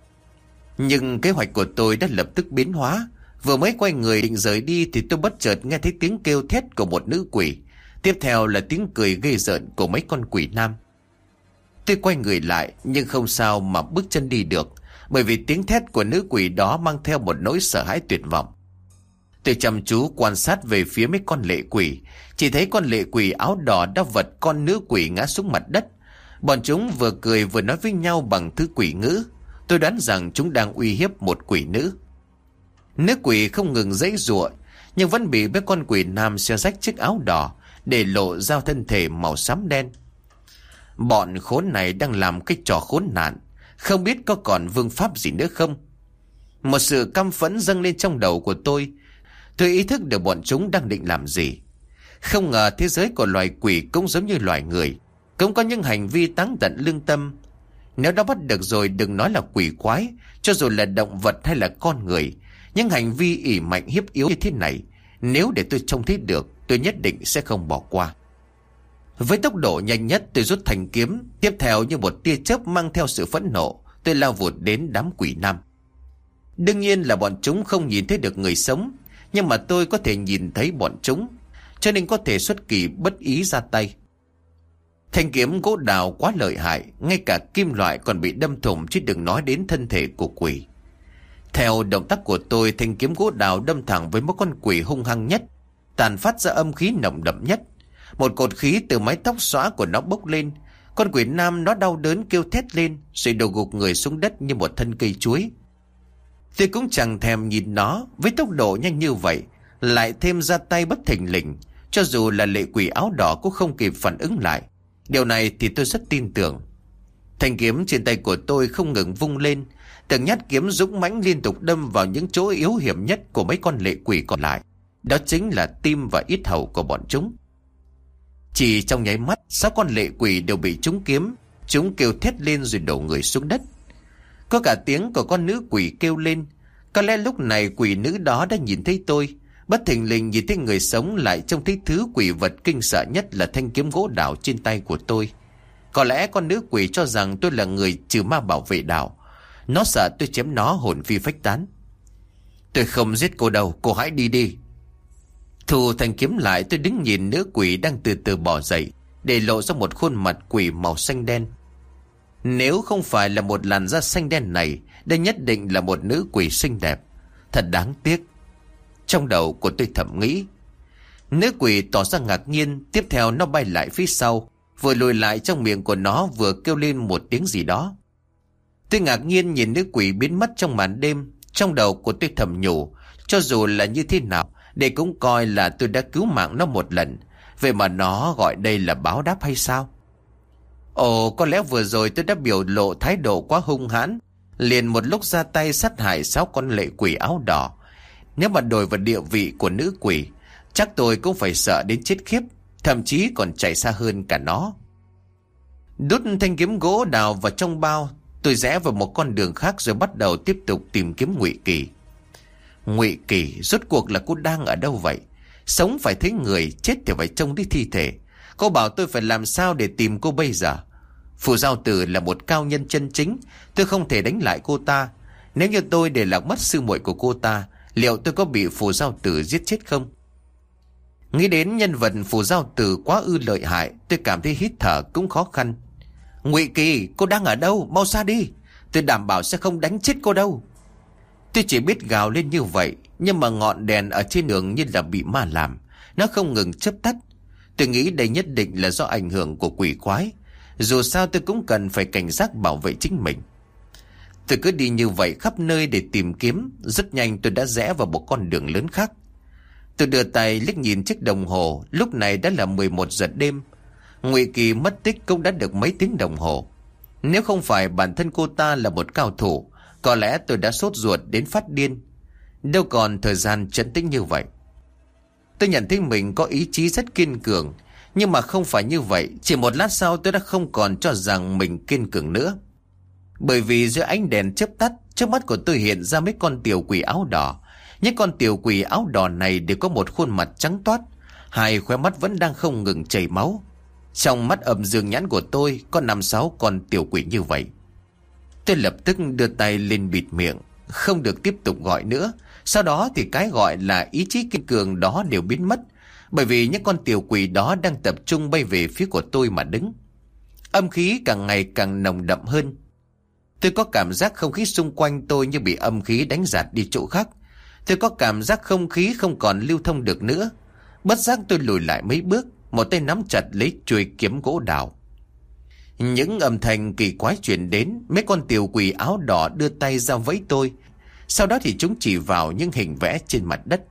S2: Nhưng kế hoạch của tôi đã lập tức biến hóa. Vừa mới quay người định rời đi thì tôi bất chợt nghe thấy tiếng kêu thét của một nữ quỷ. Tiếp theo là tiếng cười ghê rợn của mấy con quỷ nam. Tôi quay người lại nhưng không sao mà bước chân đi được. Bởi vì tiếng thét của nữ quỷ đó mang theo một nỗi sợ hãi tuyệt vọng. Tôi chăm chú quan sát về phía mấy con lệ quỷ. Chỉ thấy con lệ quỷ áo đỏ đã vật con nữ quỷ ngã xuống mặt đất. Bọn chúng vừa cười vừa nói với nhau bằng thứ quỷ ngữ. Tôi đoán rằng chúng đang uy hiếp một quỷ nữ. Nữ quỷ không ngừng giãy giụa, nhưng vẫn bị mấy con quỷ nam xé rách chiếc áo đỏ để lộ ra thân thể màu xám đen. Bọn khốn này đang làm cái trò khốn nạn. Không biết có còn vương pháp gì nữa không? Một sự căm phẫn dâng lên trong đầu của tôi. Tôi ý thức được bọn chúng đang định làm gì. Không ngờ thế giới của loài quỷ cũng giống như loài người, cũng có những hành vi táng tận lương tâm. Nếu đã bắt được rồi, đừng nói là quỷ quái, cho dù là động vật hay là con người, những hành vi ỷ mạnh hiếp yếu như thế này, nếu để tôi trông thấy được, tôi nhất định sẽ không bỏ qua. Với tốc độ nhanh nhất, tôi rút thanh kiếm, tiếp theo như một tia chớp mang theo sự phẫn nộ, tôi lao vụt đến đám quỷ nam. Đương nhiên là bọn chúng không nhìn thấy được người sống, nhưng mà tôi có thể nhìn thấy bọn chúng, cho nên có thể xuất kỳ bất ý ra tay. Thanh kiếm gỗ đào quá lợi hại, ngay cả kim loại còn bị đâm thủng, chứ đừng nói đến thân thể của quỷ. Theo động tác của tôi, thanh kiếm gỗ đào đâm thẳng với một con quỷ hung hăng nhất, tàn phát ra âm khí nồng đậm nhất. Một cột khí từ mái tóc xõa của nó bốc lên. Con quỷ nam nó đau đớn kêu thét lên, rồi đổ gục người xuống đất như một thân cây chuối. Tôi cũng chẳng thèm nhìn nó, với tốc độ nhanh như vậy, lại thêm ra tay bất thình lình, cho dù là lệ quỷ áo đỏ cũng không kịp phản ứng lại. Điều này thì tôi rất tin tưởng. Thanh kiếm trên tay của tôi không ngừng vung lên, từng nhát kiếm dũng mãnh liên tục đâm vào những chỗ yếu hiểm nhất của mấy con lệ quỷ còn lại. Đó chính là tim và yết hầu của bọn chúng. Chỉ trong nháy mắt, 6 con lệ quỷ đều bị trúng kiếm. Chúng kêu thét lên rồi đổ người xuống đất. Có cả tiếng của con nữ quỷ kêu lên. Có lẽ lúc này quỷ nữ đó đã nhìn thấy tôi. Bất thình lình nhìn thấy người sống, lại trông thấy thứ quỷ vật kinh sợ nhất là thanh kiếm gỗ đào trên tay của tôi. Có lẽ con nữ quỷ cho rằng tôi là người trừ ma bảo vệ đảo. Nó sợ tôi chém nó hồn phi phách tán. Tôi không giết cô đâu, cô hãy đi đi. Thu thanh kiếm lại, tôi đứng nhìn nữ quỷ đang từ từ bò dậy, để lộ ra một khuôn mặt quỷ màu xanh đen. Nếu không phải là một làn da xanh đen này, đây nhất định là một nữ quỷ xinh đẹp. Thật đáng tiếc. Trong đầu của tôi thầm nghĩ. Nữ quỷ tỏ ra ngạc nhiên, tiếp theo nó bay lại phía sau, vừa lùi lại, trong miệng của nó vừa kêu lên một tiếng gì đó. Tôi ngạc nhiên nhìn nữ quỷ biến mất trong màn đêm. Trong đầu của tôi thầm nhủ, cho dù là như thế nào, để cũng coi là tôi đã cứu mạng nó một lần. Vậy mà nó gọi đây là báo đáp hay sao? Ồ, có lẽ vừa rồi tôi đã biểu lộ thái độ quá hung hãn, liền một lúc ra tay sát hại 6 con lệ quỷ áo đỏ. Nếu mà đổi vào địa vị của nữ quỷ, chắc tôi cũng phải sợ đến chết khiếp, thậm chí còn chạy xa hơn cả nó. Đút thanh kiếm gỗ đào vào trong bao, tôi rẽ vào một con đường khác rồi bắt đầu tiếp tục tìm kiếm Ngụy Kỳ. Ngụy Kỳ, rốt cuộc là cô đang ở đâu vậy? Sống phải thấy người, chết thì phải trông thấy thi thể. Cô bảo tôi phải làm sao để tìm cô bây giờ? Phù Giao Tử là một cao nhân chân chính, tôi không thể đánh lại cô ta. Nếu như tôi để lạc mất sư muội của cô ta, liệu tôi có bị Phù Giao Tử giết chết không? Nghĩ đến nhân vật Phù Giao Tử quá ư lợi hại, tôi cảm thấy hít thở cũng khó khăn. Ngụy Kỳ, cô đang ở đâu? Mau xa đi, tôi đảm bảo sẽ không đánh chết cô đâu. Tôi chỉ biết gào lên như vậy, nhưng mà ngọn đèn ở trên đường như là bị ma làm, nó không ngừng chớp tắt. Tôi nghĩ đây nhất định là do ảnh hưởng của quỷ quái. Dù sao tôi cũng cần phải cảnh giác bảo vệ chính mình. Tôi cứ đi như vậy khắp nơi để tìm kiếm. Rất nhanh tôi đã rẽ vào một con đường lớn khác. Tôi đưa tay liếc nhìn chiếc đồng hồ, lúc này đã là 11 giờ đêm. Ngụy Kỳ mất tích cũng đã được mấy tiếng đồng hồ. Nếu không phải bản thân cô ta là một cao thủ, có lẽ tôi đã sốt ruột đến phát điên. Đâu còn thời gian trấn tĩnh như vậy. Tôi nhận thấy mình có ý chí rất kiên cường, nhưng mà không phải như vậy. Chỉ một lát sau tôi đã không còn cho rằng mình kiên cường nữa. Bởi vì dưới ánh đèn chớp tắt, trước mắt của tôi hiện ra mấy con tiểu quỷ áo đỏ. Những con tiểu quỷ áo đỏ này đều có một khuôn mặt trắng toát, hai khóe mắt vẫn đang không ngừng chảy máu. Trong mắt âm dương nhãn của tôi có 5-6 con tiểu quỷ như vậy. Tôi lập tức đưa tay lên bịt miệng, không được tiếp tục gọi nữa. Sau đó thì cái gọi là ý chí kiên cường đó đều biến mất, bởi vì những con tiểu quỷ đó đang tập trung bay về phía của tôi mà đứng. Âm khí càng ngày càng nồng đậm hơn. Tôi có cảm giác không khí xung quanh tôi như bị âm khí đánh dạt đi chỗ khác. Tôi có cảm giác không khí không còn lưu thông được nữa. Bất giác tôi lùi lại mấy bước, một tay nắm chặt lấy chuôi kiếm gỗ đào. Những âm thanh kỳ quái truyền đến. Mấy con tiểu quỷ áo đỏ đưa tay ra vẫy tôi. Sau đó thì chúng chỉ vào những hình vẽ trên mặt đất.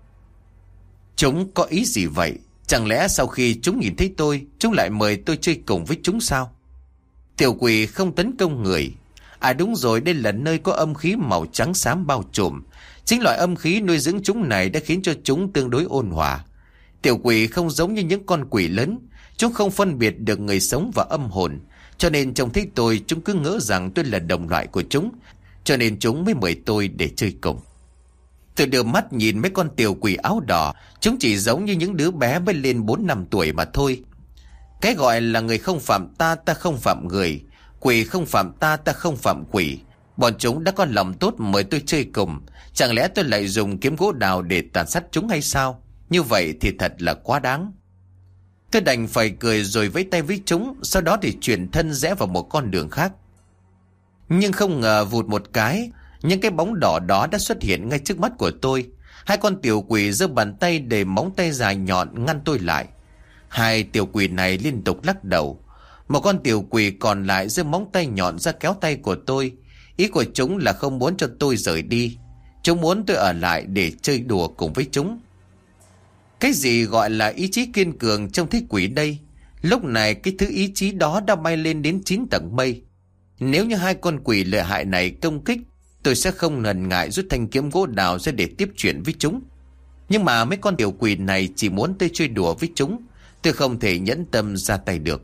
S2: Chúng có ý gì vậy? Chẳng lẽ sau khi chúng nhìn thấy tôi, chúng lại mời tôi chơi cùng với chúng sao? Tiểu quỷ không tấn công người. À đúng rồi, đây là nơi có âm khí màu trắng xám bao trùm. Chính loại âm khí nuôi dưỡng chúng này đã khiến cho chúng tương đối ôn hòa. Tiểu quỷ không giống như những con quỷ lớn, chúng không phân biệt được người sống và âm hồn, cho nên trông thấy tôi chúng cứ ngỡ rằng tôi là đồng loại của chúng, cho nên chúng mới mời tôi để chơi cùng. Tôi đưa mắt nhìn mấy con tiểu quỷ áo đỏ, chúng chỉ giống như những đứa bé mới lên 4-5 tuổi mà thôi. Cái gọi là người không phạm ta, ta không phạm người, quỷ không phạm ta, ta không phạm quỷ. Bọn chúng đã có lòng tốt mời tôi chơi cùng, chẳng lẽ tôi lại dùng kiếm gỗ đào để tàn sát chúng hay sao? Như vậy thì thật là quá đáng. Tôi đành phải cười rồi vẫy tay với chúng, sau đó thì chuyển thân rẽ vào một con đường khác. Nhưng không ngờ vụt một cái, những cái bóng đỏ đó đã xuất hiện ngay trước mắt của tôi. Hai con tiểu quỷ giơ bàn tay để móng tay dài nhọn ngăn tôi lại. Hai tiểu quỷ này liên tục lắc đầu. Một con tiểu quỷ còn lại giơ móng tay nhọn ra kéo tay của tôi. Ý của chúng là không muốn cho tôi rời đi. Chúng muốn tôi ở lại để chơi đùa cùng với chúng. Cái gì gọi là ý chí kiên cường trong thế quỷ đây? Lúc này cái thứ ý chí đó đã bay lên đến 9 tầng mây. Nếu như hai con quỷ lợi hại này công kích, tôi sẽ không ngần ngại rút thanh kiếm gỗ đào ra để tiếp chuyện với chúng. Nhưng mà mấy con tiểu quỷ này chỉ muốn tôi chơi đùa với chúng, tôi không thể nhẫn tâm ra tay được.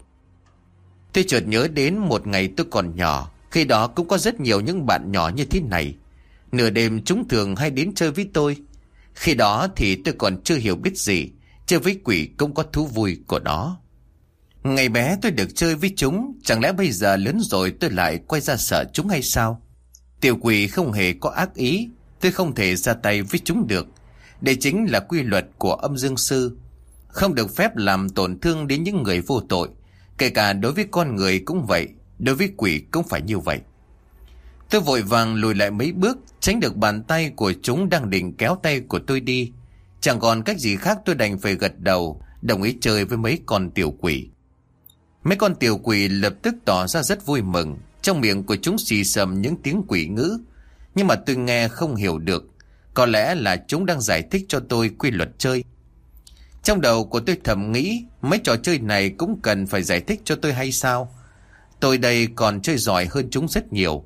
S2: Tôi chợt nhớ đến một ngày tôi còn nhỏ, khi đó cũng có rất nhiều những bạn nhỏ như thế này. Nửa đêm chúng thường hay đến chơi với tôi. Khi đó thì tôi còn chưa hiểu biết gì, chơi với quỷ cũng có thú vui của nó. Ngày bé tôi được chơi với chúng, chẳng lẽ bây giờ lớn rồi tôi lại quay ra sợ chúng hay sao? Tiểu quỷ không hề có ác ý, tôi không thể ra tay với chúng được. Đây chính là quy luật của âm dương sư, không được phép làm tổn thương đến những người vô tội. Kể cả đối với con người cũng vậy, đối với quỷ cũng phải như vậy. Tôi vội vàng lùi lại mấy bước, tránh được bàn tay của chúng đang định kéo tay của tôi đi. Chẳng còn cách gì khác, tôi đành phải gật đầu, đồng ý chơi với mấy con tiểu quỷ. Mấy con tiểu quỷ lập tức tỏ ra rất vui mừng, trong miệng của chúng xì xầm những tiếng quỷ ngữ. Nhưng mà tôi nghe không hiểu được, có lẽ là chúng đang giải thích cho tôi quy luật chơi. Trong đầu của tôi thầm nghĩ, mấy trò chơi này cũng cần phải giải thích cho tôi hay sao? Tôi đây còn chơi giỏi hơn chúng rất nhiều.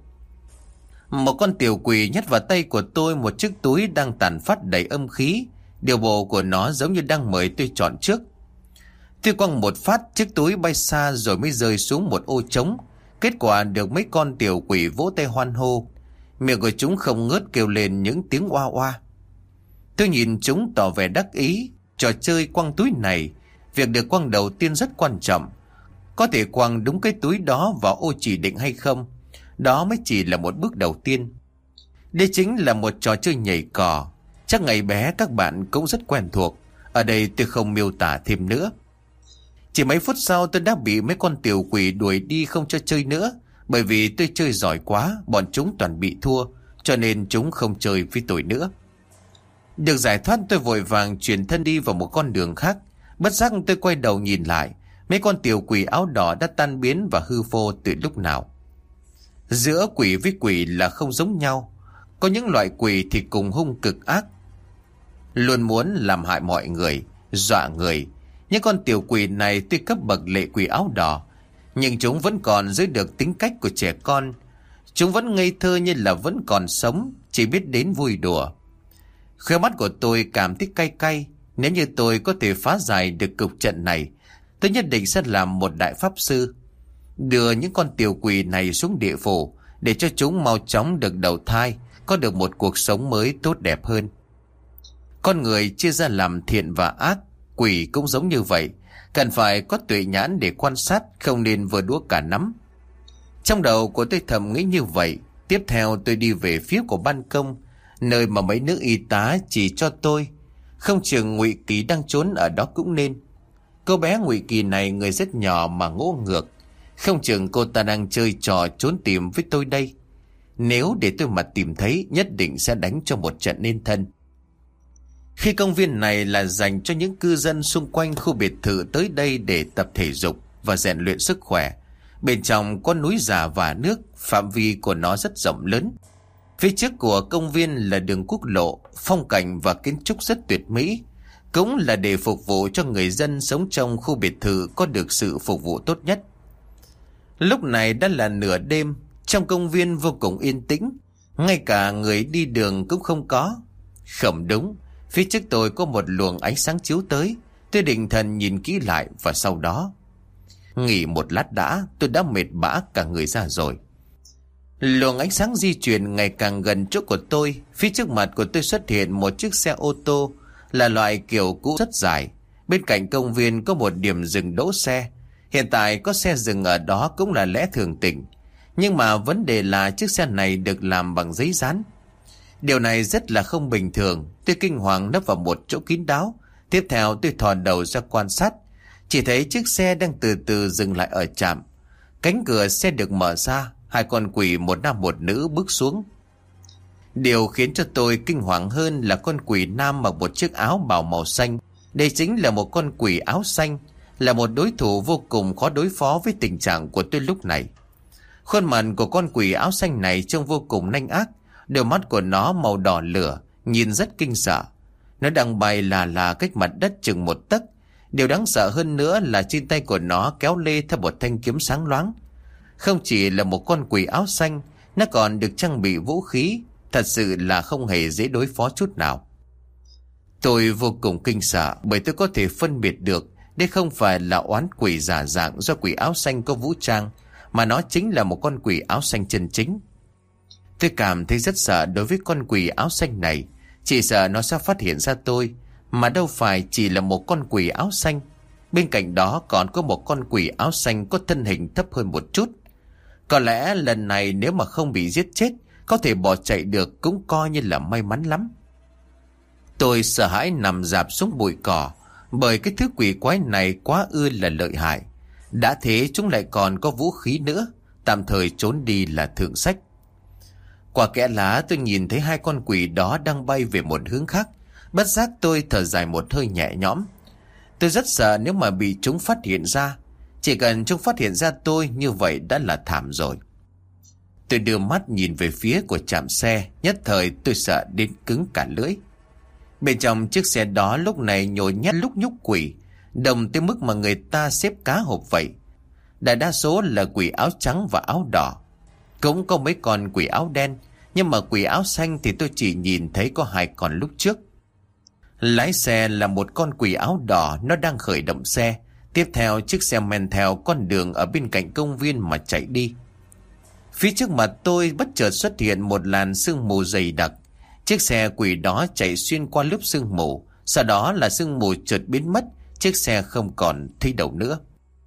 S2: Một con tiểu quỷ nhét vào tay của tôi một chiếc túi đang tản phát đầy âm khí. Điều bộ của nó giống như đang mời tôi chọn trước. Tôi quăng một phát, chiếc túi bay xa rồi mới rơi xuống một ô trống. Kết quả được mấy con tiểu quỷ vỗ tay hoan hô. Miệng của chúng không ngớt kêu lên những tiếng oa oa. Tôi nhìn chúng tỏ vẻ đắc ý. Trò chơi quăng túi này, việc được quăng đầu tiên rất quan trọng. Có thể quăng đúng cái túi đó vào ô chỉ định hay không, đó mới chỉ là một bước đầu tiên. Đây chính là một trò chơi nhảy cò, chắc ngày bé các bạn cũng rất quen thuộc. Ở đây tôi không miêu tả thêm nữa. Chỉ mấy phút sau tôi đã bị mấy con tiểu quỷ đuổi đi không cho chơi nữa. Bởi vì tôi chơi giỏi quá, bọn chúng toàn bị thua, cho nên chúng không chơi với tôi nữa. Được giải thoát, tôi vội vàng chuyển thân đi vào một con đường khác. Bất giác tôi quay đầu nhìn lại, mấy con tiểu quỷ áo đỏ đã tan biến và hư vô từ lúc nào. Giữa quỷ với quỷ là không giống nhau. Có những loại quỷ thì cùng hung cực ác, luôn muốn làm hại mọi người, dọa người. Những con tiểu quỷ này tuy cấp bậc lệ quỷ áo đỏ, nhưng chúng vẫn còn giữ được tính cách của trẻ con. Chúng vẫn ngây thơ như là vẫn còn sống, chỉ biết đến vui đùa. Khóe mắt của tôi cảm thấy cay cay. Nếu như tôi có thể phá giải được cục trận này, tôi nhất định sẽ làm một đại pháp sư, đưa những con tiểu quỷ này xuống địa phủ, để cho chúng mau chóng được đầu thai, có được một cuộc sống mới tốt đẹp hơn. Con người chia ra làm thiện và ác, quỷ cũng giống như vậy, cần phải có tuệ nhãn để quan sát, không nên vừa đũa cả nắm. Trong đầu của tôi thầm nghĩ như vậy. Tiếp theo tôi đi về phía của ban công, nơi mà mấy nữ y tá chỉ cho tôi. Không chừng Ngụy Kỳ đang trốn ở đó cũng nên. Cô bé Ngụy Kỳ này người rất nhỏ mà ngỗ ngược, không chừng cô ta đang chơi trò trốn tìm với tôi đây. Nếu để tôi mà tìm thấy, nhất định sẽ đánh cho một trận nên thân. Khi công viên này là dành cho những cư dân xung quanh khu biệt thự tới đây để tập thể dục và rèn luyện sức khỏe. Bên trong có núi già và nước, phạm vi của nó rất rộng lớn. Phía trước của công viên là đường quốc lộ, phong cảnh và kiến trúc rất tuyệt mỹ, cũng là để phục vụ cho người dân sống trong khu biệt thự có được sự phục vụ tốt nhất. Lúc này đã là nửa đêm, Trong công viên vô cùng yên tĩnh, ngay cả người đi đường cũng không có. Không đúng, phía trước tôi có một luồng ánh sáng chiếu tới. Tôi định thần nhìn kỹ lại và sau đó nghỉ một lát đã, tôi đã mệt bã cả người ra rồi. Luồng ánh sáng di chuyển ngày càng gần chỗ của tôi. Phía trước mặt của tôi xuất hiện một chiếc xe ô tô, là loại kiểu cũ rất dài. Bên cạnh công viên có một điểm dừng đỗ xe. Hiện tại có xe dừng ở đó cũng là lẽ thường tình. Nhưng mà vấn đề là chiếc xe này được làm bằng giấy dán. Điều này rất là không bình thường. Tôi kinh hoàng nấp vào một chỗ kín đáo. Tiếp theo tôi thò đầu ra quan sát. Chỉ thấy chiếc xe đang từ từ dừng lại ở trạm. Cánh cửa xe được mở ra. Hai con quỷ, một nam một nữ, bước xuống. Điều khiến cho tôi kinh hoàng hơn là con quỷ nam mặc một chiếc áo bào màu xanh. Đây chính là một con quỷ áo xanh, là một đối thủ vô cùng khó đối phó với tình trạng của tôi lúc này. Khuôn mặt của con quỷ áo xanh này trông vô cùng nanh ác. Đôi mắt của nó màu đỏ lửa, nhìn rất kinh sợ. Nó đang bay là cách mặt đất chừng 1 tấc. Điều đáng sợ hơn nữa là trên tay của nó kéo lê theo một thanh kiếm sáng loáng. Không chỉ là một con quỷ áo xanh, nó còn được trang bị vũ khí. Thật sự là không hề dễ đối phó chút nào. Tôi vô cùng kinh sợ, bởi tôi có thể phân biệt được đây không phải là oán quỷ giả dạng do quỷ áo xanh có vũ trang, mà nó chính là một con quỷ áo xanh chân chính. Tôi cảm thấy rất sợ đối với con quỷ áo xanh này. Chỉ sợ nó sẽ phát hiện ra tôi, mà đâu phải chỉ là một con quỷ áo xanh. Bên cạnh đó còn có một con quỷ áo xanh có thân hình thấp hơn một chút. Có lẽ lần này nếu mà không bị giết chết, có thể bỏ chạy được cũng coi như là may mắn lắm. Tôi sợ hãi nằm rạp xuống bụi cỏ, bởi cái thứ quỷ quái này quá ư là lợi hại. Đã thế chúng lại còn có vũ khí nữa, tạm thời trốn đi là thượng sách. Qua kẽ lá tôi nhìn thấy hai con quỷ đó đang bay về một hướng khác. Bất giác tôi thở dài một hơi nhẹ nhõm. Tôi rất sợ nếu mà bị chúng phát hiện ra. Chỉ cần chúng phát hiện ra tôi như vậy đã là thảm rồi. Tôi đưa mắt nhìn về phía của trạm xe. Nhất thời tôi sợ đến cứng cả lưỡi. Bên trong chiếc xe đó lúc này nhồi nhét lúc nhúc quỷ, đông tới mức mà người ta xếp cá hộp vậy. Đại đa số là quỷ áo trắng và áo đỏ. Cũng có mấy con quỷ áo đen, nhưng mà quỷ áo xanh thì tôi chỉ nhìn thấy có 2 con lúc trước. Lái xe là một con quỷ áo đỏ, nó đang khởi động xe. Tiếp theo chiếc xe men theo con đường ở bên cạnh công viên mà chạy đi. Phía trước mặt tôi bất chợt xuất hiện một làn sương mù dày đặc. Chiếc xe quỷ đó chạy xuyên qua lớp sương mù. Sau đó là sương mù chợt biến mất. Chiếc xe không còn thấy đâu nữa.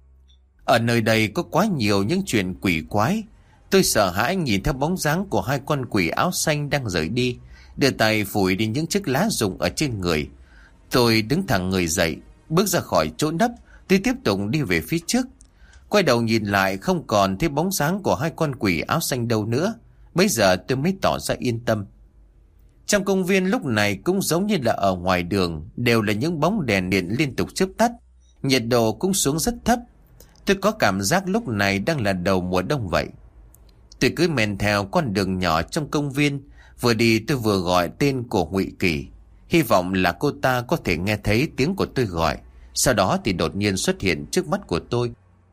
S2: Ở nơi đây có quá nhiều những chuyện quỷ quái. Tôi sợ hãi nhìn theo bóng dáng của 2 con quỷ áo xanh đang rời đi, đưa tay phủi đi những chiếc lá rụng ở trên người. Tôi đứng thẳng người dậy, bước ra khỏi chỗ nấp. Tôi tiếp tục đi về phía trước. Quay đầu nhìn lại không còn thấy bóng dáng của 2 con quỷ áo xanh đâu nữa. Bây giờ tôi mới tỏ ra yên tâm. Trong công viên lúc này cũng giống như là ở ngoài đường, đều là những bóng đèn điện liên tục chớp tắt. Nhiệt độ cũng xuống rất thấp. Tôi có cảm giác lúc này đang là đầu mùa đông vậy. Tôi cứ men theo con đường nhỏ trong công viên. Vừa đi tôi vừa gọi tên của Ngụy Kỳ, hy vọng là cô ta có thể nghe thấy tiếng của tôi gọi. Sau đó thì đột nhiên xuất hiện trước mắt của tôi.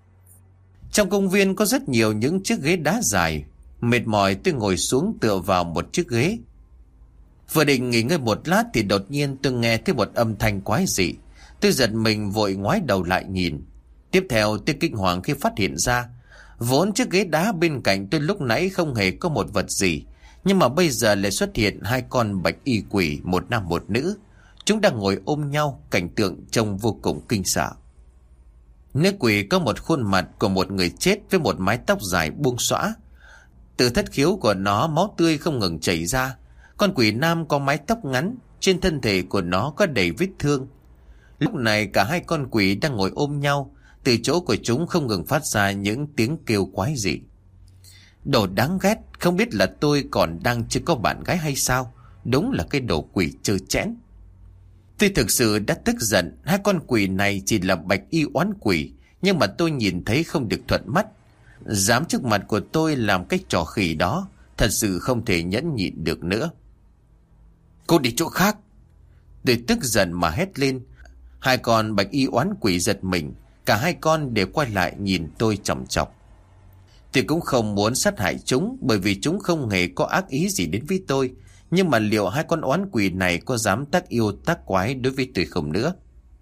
S2: Trong công viên có rất nhiều những chiếc ghế đá dài. Mệt mỏi tôi ngồi xuống tựa vào một chiếc ghế. Vừa định nghỉ ngơi một lát thì đột nhiên tôi nghe thấy một âm thanh quái dị. Tôi giật mình vội ngoái đầu lại nhìn. Tiếp theo tôi kinh hoàng khi phát hiện ra, vốn chiếc ghế đá bên cạnh tôi lúc nãy không hề có một vật gì, nhưng mà bây giờ lại xuất hiện 2 con bạch y quỷ, một nam một nữ. Chúng đang ngồi ôm nhau, cảnh tượng trông vô cùng kinh sợ. Nữ quỷ có một khuôn mặt của một người chết với một mái tóc dài buông xõa. Từ thất khiếu của nó máu tươi không ngừng chảy ra. Con quỷ nam có mái tóc ngắn, trên thân thể của nó có đầy vết thương. Lúc này cả 2 con quỷ đang ngồi ôm nhau. Từ chỗ của chúng không ngừng phát ra những tiếng kêu quái dị. Đồ đáng ghét, không biết là tôi còn đang chưa có bạn gái hay sao. Đúng là cái đồ quỷ trơ trẽn. Tôi thực sự đã tức giận. 2 con quỷ này chỉ là bạch y oán quỷ, nhưng mà tôi nhìn thấy không được thuận mắt. Dám trước mặt của tôi làm cái trò khỉ đó, thật sự không thể nhẫn nhịn được nữa. Cô đi chỗ khác. Tôi tức giận mà hét lên. 2 con bạch y oán quỷ giật mình. Cả 2 con đều quay lại nhìn tôi chòng chọc. Tôi cũng không muốn sát hại chúng, bởi vì chúng không hề có ác ý gì đến với tôi. Nhưng mà liệu hai con oán quỷ này có dám tác yêu tác quái đối với tôi không nữa?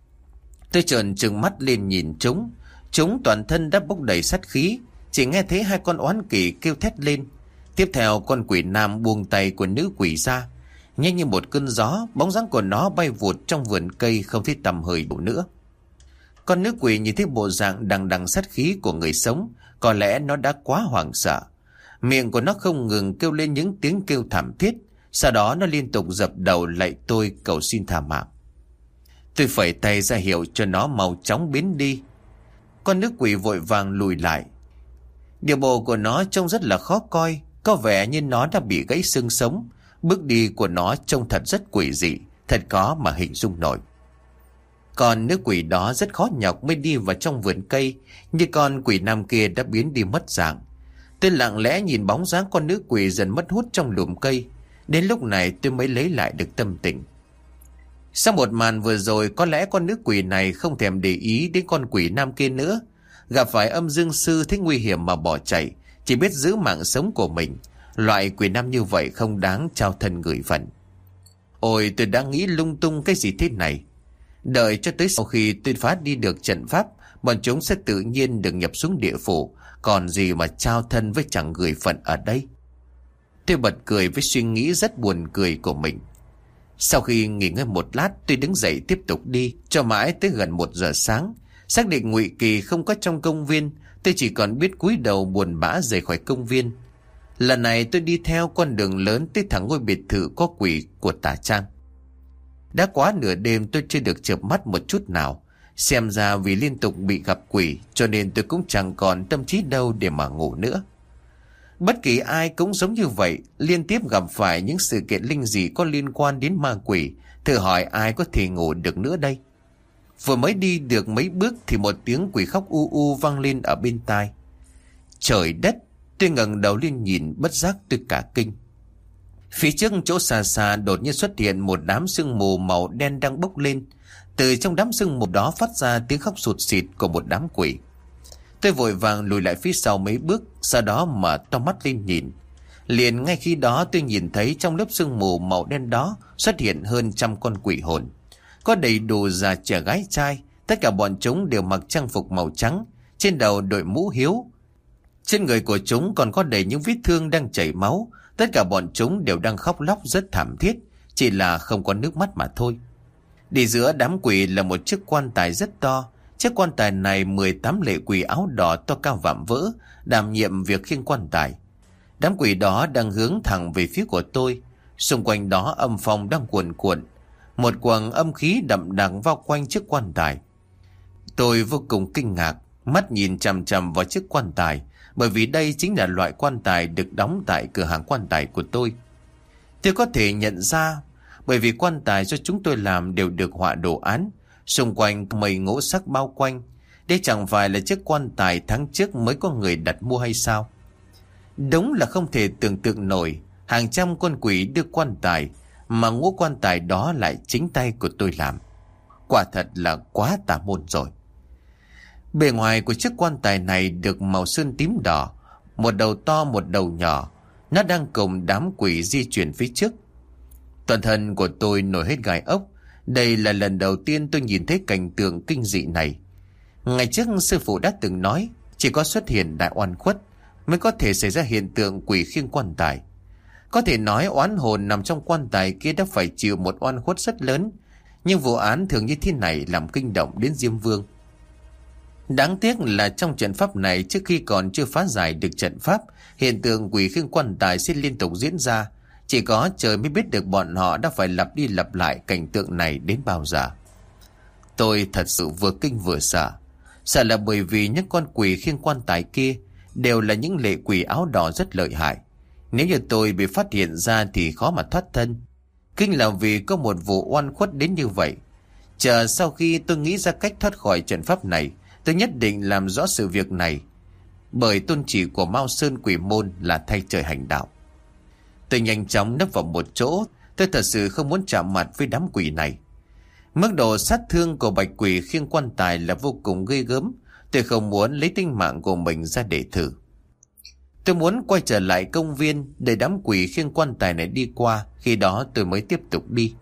S2: Tôi trợn trừng mắt lên nhìn chúng. Chúng toàn thân đã bốc đầy sát khí. Chỉ nghe thấy hai con oán quỷ kêu thét lên. Tiếp theo con quỷ nam buông tay của nữ quỷ ra. Nhanh như một cơn gió, bóng dáng của nó bay vụt trong vườn cây, không thấy tầm hơi đủ nữa. Con nữ quỷ nhìn thấy bộ dạng đằng đằng sát khí của người sống, có lẽ nó đã quá hoảng sợ. Miệng của nó không ngừng kêu lên những tiếng kêu thảm thiết. Sau đó nó liên tục dập đầu lạy tôi cầu xin tha mạng. Tôi phẩy tay ra hiệu cho nó mau chóng biến đi. Con nữ quỷ vội vàng lùi lại. Điệu bộ của nó trông rất là khó coi, có vẻ như nó đã bị gãy xương sống. Bước đi của nó trông thật rất quỷ dị, thật khó mà hình dung nổi. Còn nữ quỷ đó rất khó nhọc mới đi vào trong vườn cây, như con quỷ nam kia đã biến đi mất dạng. Tôi lặng lẽ nhìn bóng dáng con nữ quỷ dần mất hút trong lùm cây. Đến lúc này tôi mới lấy lại được tâm tình. Sau một màn vừa rồi, có lẽ con nữ quỷ này không thèm để ý đến con quỷ nam kia nữa. Gặp phải âm dương sư thấy nguy hiểm mà bỏ chạy, chỉ biết giữ mạng sống của mình. Loại quỷ nam như vậy không đáng trao thân gửi phận. Ôi, tôi đã nghĩ lung tung cái gì thế này. Đợi cho tới sau khi tôi phá đi được trận pháp, bọn chúng sẽ tự nhiên được nhập xuống địa phủ. Còn gì mà trao thân với chẳng gửi phận ở đây. Tôi bật cười với suy nghĩ rất buồn cười của mình. Sau khi nghỉ ngơi một lát, tôi đứng dậy tiếp tục đi cho mãi tới gần 1 giờ sáng. Xác định Ngụy Kỳ không có trong công viên, tôi chỉ còn biết cúi đầu buồn bã rời khỏi công viên. Lần này tôi đi theo con đường lớn tới thẳng ngôi biệt thự có quỷ của Tà Trang. Đã quá nửa đêm tôi chưa được chợp mắt một chút nào. Xem ra vì liên tục bị gặp quỷ cho nên tôi cũng chẳng còn tâm trí đâu để mà ngủ nữa. Bất kỳ ai cũng giống như vậy, liên tiếp gặp phải những sự kiện linh dị có liên quan đến ma quỷ, thử hỏi ai có thể ngủ được nữa đây. Vừa mới đi được mấy bước thì một tiếng quỷ khóc u u vang lên ở bên tai. Trời đất, tôi ngẩng đầu lên nhìn, bất giác tôi cả kinh. Phía trước chỗ xa xa đột nhiên xuất hiện một đám sương mù màu đen đang bốc lên. Từ trong đám sương mù đó phát ra tiếng khóc sụt sịt của một đám quỷ. Tôi vội vàng lùi lại phía sau mấy bước, sau đó mở to mắt lên nhìn. Liền ngay khi đó tôi nhìn thấy trong lớp sương mù màu đen đó xuất hiện hơn 100 con quỷ hồn. Có đầy đủ già trẻ gái trai, tất cả bọn chúng đều mặc trang phục màu trắng, trên đầu đội mũ hiếu. Trên người của chúng còn có đầy những vết thương đang chảy máu, tất cả bọn chúng đều đang khóc lóc rất thảm thiết, chỉ là không có nước mắt mà thôi. Đi giữa đám quỷ là một chiếc quan tài rất to. Chiếc quan tài này 18 lệ quỷ áo đỏ to cao vạm vỡ đảm nhiệm việc khiêng quan tài. Đám quỷ đó đang hướng thẳng về phía của tôi. Xung quanh đó âm phong đang cuồn cuộn, một quầng âm khí đậm đặc bao quanh chiếc quan tài. Tôi vô cùng kinh ngạc, mắt nhìn chằm chằm vào chiếc quan tài, bởi vì đây chính là loại quan tài được đóng tại cửa hàng quan tài của tôi. Tôi có thể nhận ra, bởi vì quan tài do chúng tôi làm đều được họa đồ án, xung quanh mây ngũ sắc bao quanh. Đây chẳng phải là chiếc quan tài tháng trước mới có người đặt mua hay sao? Đúng là không thể tưởng tượng nổi, hàng trăm con quỷ đưa quan tài, mà ngũ quan tài đó lại chính tay của tôi làm. Quả thật là quá tà môn rồi. Bề ngoài của chiếc quan tài này được màu sơn tím đỏ, một đầu to một đầu nhỏ. Nó đang cùng đám quỷ di chuyển phía trước. Toàn thân của tôi nổi hết gai ốc. Đây là lần đầu tiên tôi nhìn thấy cảnh tượng kinh dị này. Ngày trước sư phụ đã từng nói, chỉ có xuất hiện đại oan khuất mới có thể xảy ra hiện tượng quỷ khiêng quan tài. Có thể nói oán hồn nằm trong quan tài kia đã phải chịu một oan khuất rất lớn, nhưng vụ án thường như thế này làm kinh động đến Diêm Vương. Đáng tiếc là trong trận pháp này, trước khi còn chưa phá giải được trận pháp, hiện tượng quỷ khiêng quan tài sẽ liên tục diễn ra. Chỉ có trời mới biết được bọn họ đã phải lặp đi lặp lại cảnh tượng này đến bao giờ. Tôi thật sự vừa kinh vừa sợ. Sợ là bởi vì những con quỷ khiêng quan tài kia đều là những lệ quỷ áo đỏ rất lợi hại. Nếu như tôi bị phát hiện ra thì khó mà thoát thân. Kinh là vì có một vụ oan khuất đến như vậy. Chờ sau khi tôi nghĩ ra cách thoát khỏi trận pháp này, tôi nhất định làm rõ sự việc này. Bởi tôn chỉ của Mao Sơn Quỷ Môn là thay trời hành đạo. Tôi nhanh chóng nấp vào một chỗ. Tôi thật sự không muốn chạm mặt với đám quỷ này. Mức độ sát thương của bạch quỷ khiêng quan tài là vô cùng ghê gớm. Tôi không muốn lấy tính mạng của mình ra để thử. Tôi muốn quay trở lại công viên để đám quỷ khiêng quan tài này đi qua, khi đó tôi mới tiếp tục đi.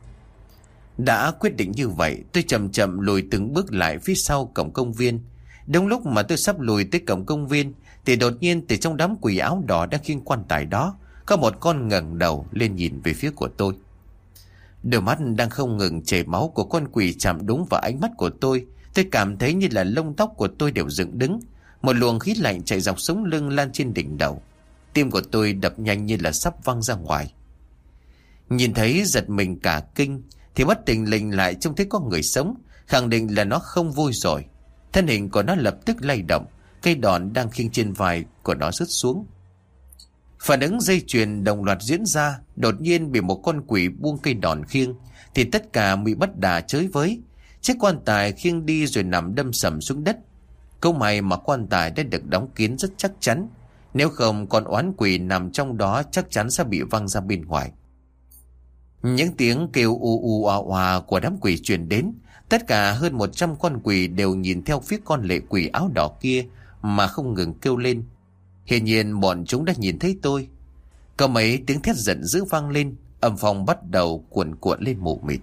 S2: Đã quyết định như vậy, tôi chậm chậm lùi từng bước lại phía sau cổng công viên. Đúng lúc mà tôi sắp lùi tới cổng công viên thì đột nhiên từ trong đám quỷ áo đỏ đang khiêng quan tài đó, có một con ngẩng đầu lên nhìn về phía của tôi. Đôi mắt đang không ngừng chảy máu của con quỷ chạm đúng vào ánh mắt của tôi. Tôi cảm thấy như là lông tóc của tôi đều dựng đứng. Một luồng khí lạnh chạy dọc sống lưng lan trên đỉnh đầu. Tim của tôi đập nhanh như là sắp văng ra ngoài. Nhìn thấy giật mình cả kinh thì bất tình lình lại trông thấy có người sống, khẳng định là nó không vui rồi. Thân hình của nó lập tức lay động, cây đòn đang khiêng trên vai của nó rớt xuống. Phản ứng dây chuyền đồng loạt diễn ra. Đột nhiên bị một con quỷ buông cây đòn khiêng thì tất cả bị bắt đà chới với. Chiếc quan tài khiêng đi rồi nằm đâm sầm xuống đất. Câu may mà quan tài đã được đóng kín rất chắc chắn, nếu không con oán quỷ nằm trong đó chắc chắn sẽ bị văng ra bên ngoài. Những tiếng kêu u u oa oa của đám quỷ truyền đến. Tất cả hơn 100 con quỷ đều nhìn theo phía con lệ quỷ áo đỏ kia mà không ngừng kêu lên. Hiển nhiên bọn chúng đã nhìn thấy tôi. Có mấy tiếng thét giận dữ vang lên, âm phong bắt đầu cuồn cuộn lên mù mịt.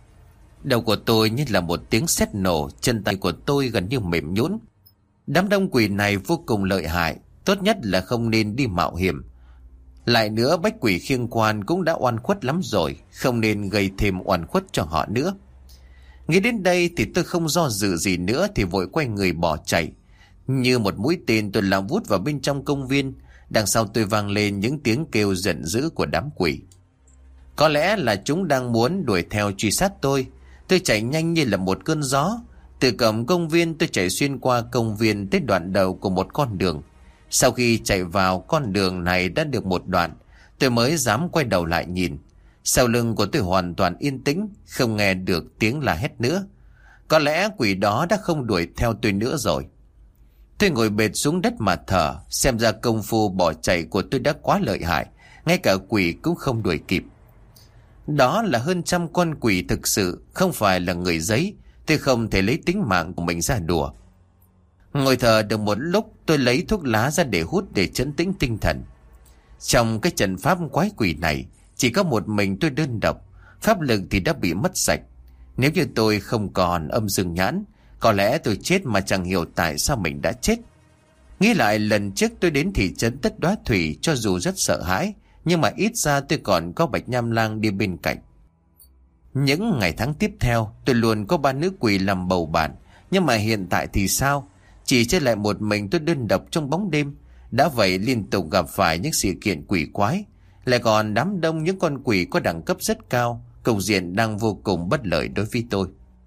S2: Đầu của tôi như là một tiếng sét nổ, chân tay của tôi gần như mềm nhũn. Đám đông quỷ này vô cùng lợi hại, tốt nhất là không nên đi mạo hiểm. Lại nữa, bách quỷ khiêng quan cũng đã oan khuất lắm rồi, không nên gây thêm oan khuất cho họ nữa. Nghĩ đến đây thì tôi không do dự gì nữa thì vội quay người bỏ chạy. Như một mũi tên tôi lao vút vào bên trong công viên. Đằng sau tôi vang lên những tiếng kêu giận dữ của đám quỷ. Có lẽ là chúng đang muốn đuổi theo truy sát tôi. Tôi chạy nhanh như là một cơn gió. Từ cổng công viên tôi chạy xuyên qua công viên tới đoạn đầu của một con đường. Sau khi chạy vào con đường này đã được một đoạn, tôi mới dám quay đầu lại nhìn. Sau lưng của tôi hoàn toàn yên tĩnh, không nghe được tiếng la hét nữa. Có lẽ quỷ đó đã không đuổi theo tôi nữa rồi. Tôi ngồi bệt xuống đất mà thở, xem ra công phu bỏ chạy của tôi đã quá lợi hại, ngay cả quỷ cũng không đuổi kịp. Đó là hơn 100 con quỷ thực sự, không phải là người giấy. Tôi không thể lấy tính mạng của mình ra đùa. Ngồi thở được một lúc, tôi lấy thuốc lá ra để hút để trấn tĩnh tinh thần. Trong cái trận pháp quái quỷ này, chỉ có một mình tôi đơn độc, pháp lực thì đã bị mất sạch. Nếu như tôi không còn âm dương nhãn, có lẽ tôi chết mà chẳng hiểu tại sao mình đã chết. Nghĩ lại lần trước tôi đến thị trấn Tất Đóa Thủy, cho dù rất sợ hãi, nhưng mà ít ra tôi còn có Bạch Nham Lang đi bên cạnh. Những ngày tháng tiếp theo, tôi luôn có 3 nữ quỷ làm bầu bạn, nhưng mà hiện tại thì sao? Chỉ chơi lại một mình tôi đơn độc trong bóng đêm. Đã vậy liên tục gặp phải những sự kiện quỷ quái, lại còn đám đông những con quỷ có đẳng cấp rất cao, cục diện đang vô cùng bất lợi đối với tôi.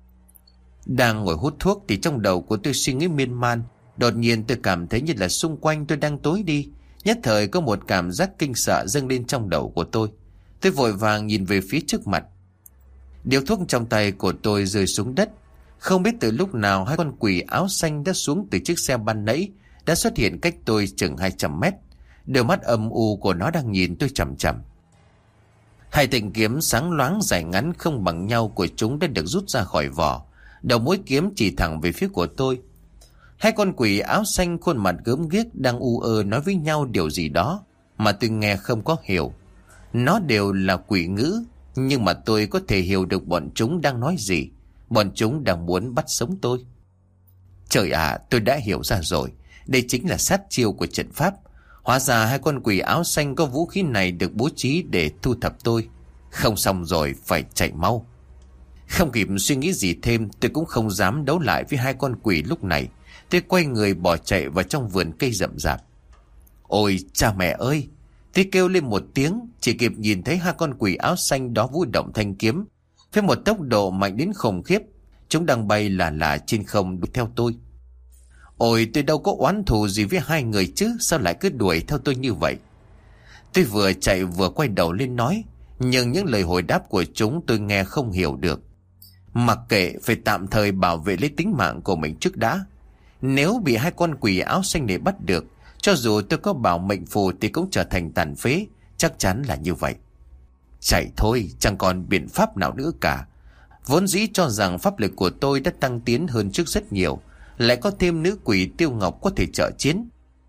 S2: Đang ngồi hút thuốc thì trong đầu của tôi suy nghĩ miên man. Đột nhiên tôi cảm thấy như là xung quanh tôi đang tối đi. Nhất thời có một cảm giác kinh sợ dâng lên trong đầu của tôi. Tôi vội vàng nhìn về phía trước mặt. Điếu thuốc trong tay của tôi rơi xuống đất. Không biết từ lúc nào hai con quỷ áo xanh đã xuống từ chiếc xe ban nãy, đã xuất hiện cách tôi chừng 200 mét. Đôi mắt âm u của nó đang nhìn tôi chằm chằm. Hai thanh kiếm sáng loáng dài ngắn không bằng nhau của chúng đã được rút ra khỏi vỏ. Đầu mũi kiếm chỉ thẳng về phía của tôi. Hai con quỷ áo xanh khuôn mặt gớm ghiếc đang u ơ nói với nhau điều gì đó mà tôi nghe không có hiểu. Nó đều là quỷ ngữ, nhưng mà tôi có thể hiểu được bọn chúng đang nói gì. Bọn chúng đang muốn bắt sống tôi. Trời ạ, tôi đã hiểu ra rồi. Đây chính là sát chiêu của trận pháp. Hóa ra hai con quỷ áo xanh có vũ khí này được bố trí để thu thập tôi. Không xong rồi, phải chạy mau. Không kịp suy nghĩ gì thêm, tôi cũng không dám đấu lại với hai con quỷ lúc này. Tôi quay người bỏ chạy vào trong vườn cây rậm rạp. Ôi cha mẹ ơi! Tôi kêu lên một tiếng, chỉ kịp nhìn thấy hai con quỷ áo xanh đó vũ động thanh kiếm với một tốc độ mạnh đến khủng khiếp. Chúng đang bay là trên không đuổi theo tôi. Ôi, tôi đâu có oán thù gì với hai người chứ, sao lại cứ đuổi theo tôi như vậy? Tôi vừa chạy vừa quay đầu lên nói, nhưng những lời hồi đáp của chúng tôi nghe không hiểu được. Mặc kệ, phải tạm thời bảo vệ lấy tính mạng của mình trước đã. Nếu bị hai con quỷ áo xanh này bắt được, cho dù tôi có bảo mệnh phù thì cũng trở thành tàn phế, chắc chắn là như vậy. Chạy thôi, chẳng còn biện pháp nào nữa cả. Vốn dĩ cho rằng pháp lực của tôi đã tăng tiến hơn trước rất nhiều, lại có thêm nữ quỷ Tiêu Ngọc có thể trợ chiến.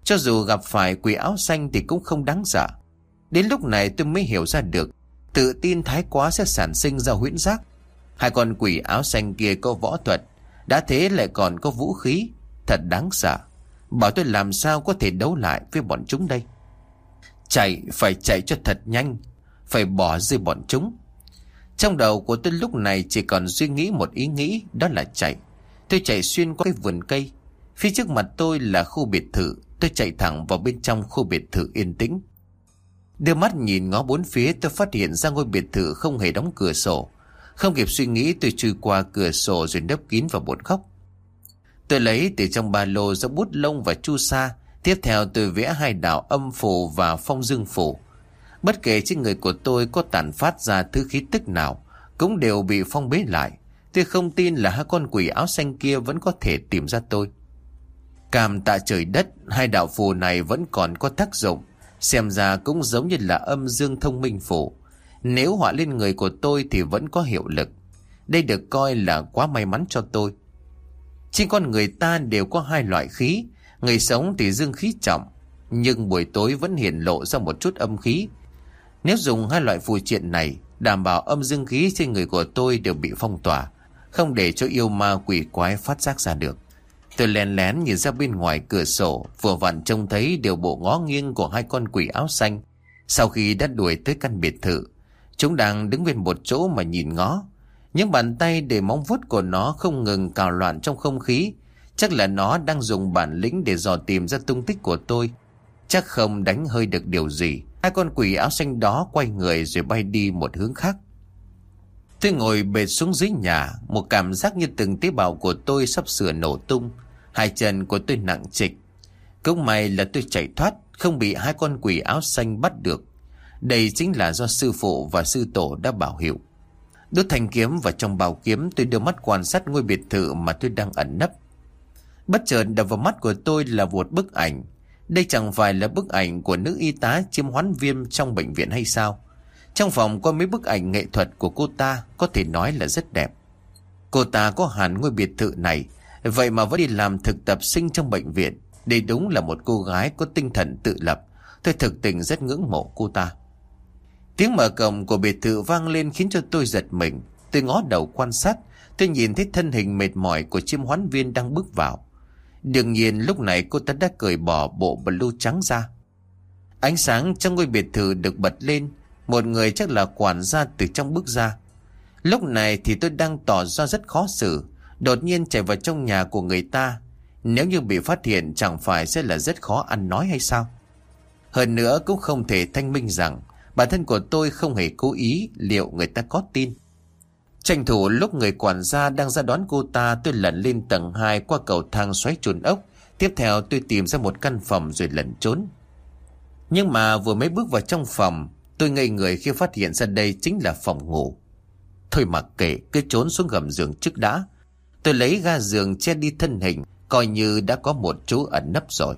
S2: Cho dù gặp phải quỷ áo xanh thì cũng không đáng sợ. Đến lúc này tôi mới hiểu ra được, tự tin thái quá sẽ sản sinh ra huyễn giác. Hai con quỷ áo xanh kia có võ thuật, đã thế lại còn có vũ khí, thật đáng sợ. Bảo tôi làm sao có thể đấu lại với bọn chúng đây. Chạy, phải chạy cho thật nhanh, phải bỏ rơi bọn chúng. Trong đầu của tôi lúc này chỉ còn suy nghĩ một ý nghĩ, đó là chạy. Tôi chạy xuyên qua cái vườn cây. Phía trước mặt tôi là khu biệt thự. Tôi chạy thẳng vào bên trong khu biệt thự yên tĩnh. Đưa mắt nhìn ngó bốn phía, tôi phát hiện ra ngôi biệt thự không hề đóng cửa sổ. Không kịp suy nghĩ, tôi chui qua cửa sổ rồi nấp kín vào một góc. Tôi lấy từ trong ba lô ra bút lông và chu sa. Tiếp theo tôi vẽ hai đạo âm phù và phong dương phù. Bất kể trên người của tôi có tản phát ra thứ khí tức nào, cũng đều bị phong bế lại. Tôi không tin là hai con quỷ áo xanh kia vẫn có thể tìm ra tôi. Cảm tạ trời đất, hai đạo phù này vẫn còn có tác dụng. Xem ra cũng giống như là âm dương thông minh phù. Nếu họa lên người của tôi thì vẫn có hiệu lực. Đây được coi là quá may mắn cho tôi. Trên con người ta đều có hai loại khí. Người sống thì dương khí trọng, nhưng buổi tối vẫn hiện lộ ra một chút âm khí. Nếu dùng hai loại phù triện này, đảm bảo âm dương khí trên người của tôi đều bị phong tỏa, không để cho yêu ma quỷ quái phát giác ra được. Tôi lén lén nhìn ra bên ngoài cửa sổ, vừa vặn trông thấy điều bộ ngó nghiêng của hai con quỷ áo xanh. Sau khi đã đuổi tới căn biệt thự, chúng đang đứng bên một chỗ mà nhìn ngó. Những bàn tay để móng vuốt của nó không ngừng cào loạn trong không khí. Chắc là nó đang dùng bản lĩnh để dò tìm ra tung tích của tôi. Chắc không đánh hơi được điều gì. Hai con quỷ áo xanh đó quay người rồi bay đi một hướng khác. Tôi ngồi bệt xuống dưới nhà, một cảm giác như từng tế bào của tôi sắp sửa nổ tung. Hai chân của tôi nặng trịch. Cũng may là tôi chạy thoát, không bị hai con quỷ áo xanh bắt được. Đây chính là do sư phụ và sư tổ đã bảo hiệu. Đốt thanh kiếm vào trong bào kiếm, tôi đưa mắt quan sát ngôi biệt thự mà tôi đang ẩn nấp. Bất chợt đập vào mắt của tôi là một bức ảnh. Đây chẳng phải là bức ảnh của nữ y tá chiêm hoán viêm trong bệnh viện hay sao? Trong phòng có mấy bức ảnh nghệ thuật của cô ta, có thể nói là rất đẹp. Cô ta có hẳn ngôi biệt thự này, vậy mà vẫn đi làm thực tập sinh trong bệnh viện. Đây đúng là một cô gái có tinh thần tự lập. Tôi thực tình rất ngưỡng mộ cô ta. Tiếng mở cổng của biệt thự vang lên khiến cho tôi giật mình. Tôi ngó đầu quan sát, tôi nhìn thấy thân hình mệt mỏi của chiêm hoán viên đang bước vào. Đương nhiên lúc này cô ta đã cởi bỏ bộ blue trắng ra. Ánh sáng trong ngôi biệt thự được bật lên. Một người chắc là quản gia từ trong bước ra. Lúc này thì tôi đang tỏ ra rất khó xử. Đột nhiên chạy vào trong nhà của người ta. Nếu như bị phát hiện chẳng phải sẽ là rất khó ăn nói hay sao? Hơn nữa cũng không thể thanh minh rằng bản thân của tôi không hề cố ý, liệu người ta có tin? Tranh thủ lúc người quản gia đang ra đón cô ta, tôi lẩn lên tầng 2 qua cầu thang xoáy trồn ốc. Tiếp theo tôi tìm ra một căn phòng rồi lẩn trốn. Nhưng mà vừa mới bước vào trong phòng, tôi ngây người khi phát hiện ra đây chính là phòng ngủ. Thôi mặc kệ, cứ trốn xuống gầm giường trước đã. Tôi lấy ga giường che đi thân hình, coi như đã có một chỗ ẩn nấp rồi.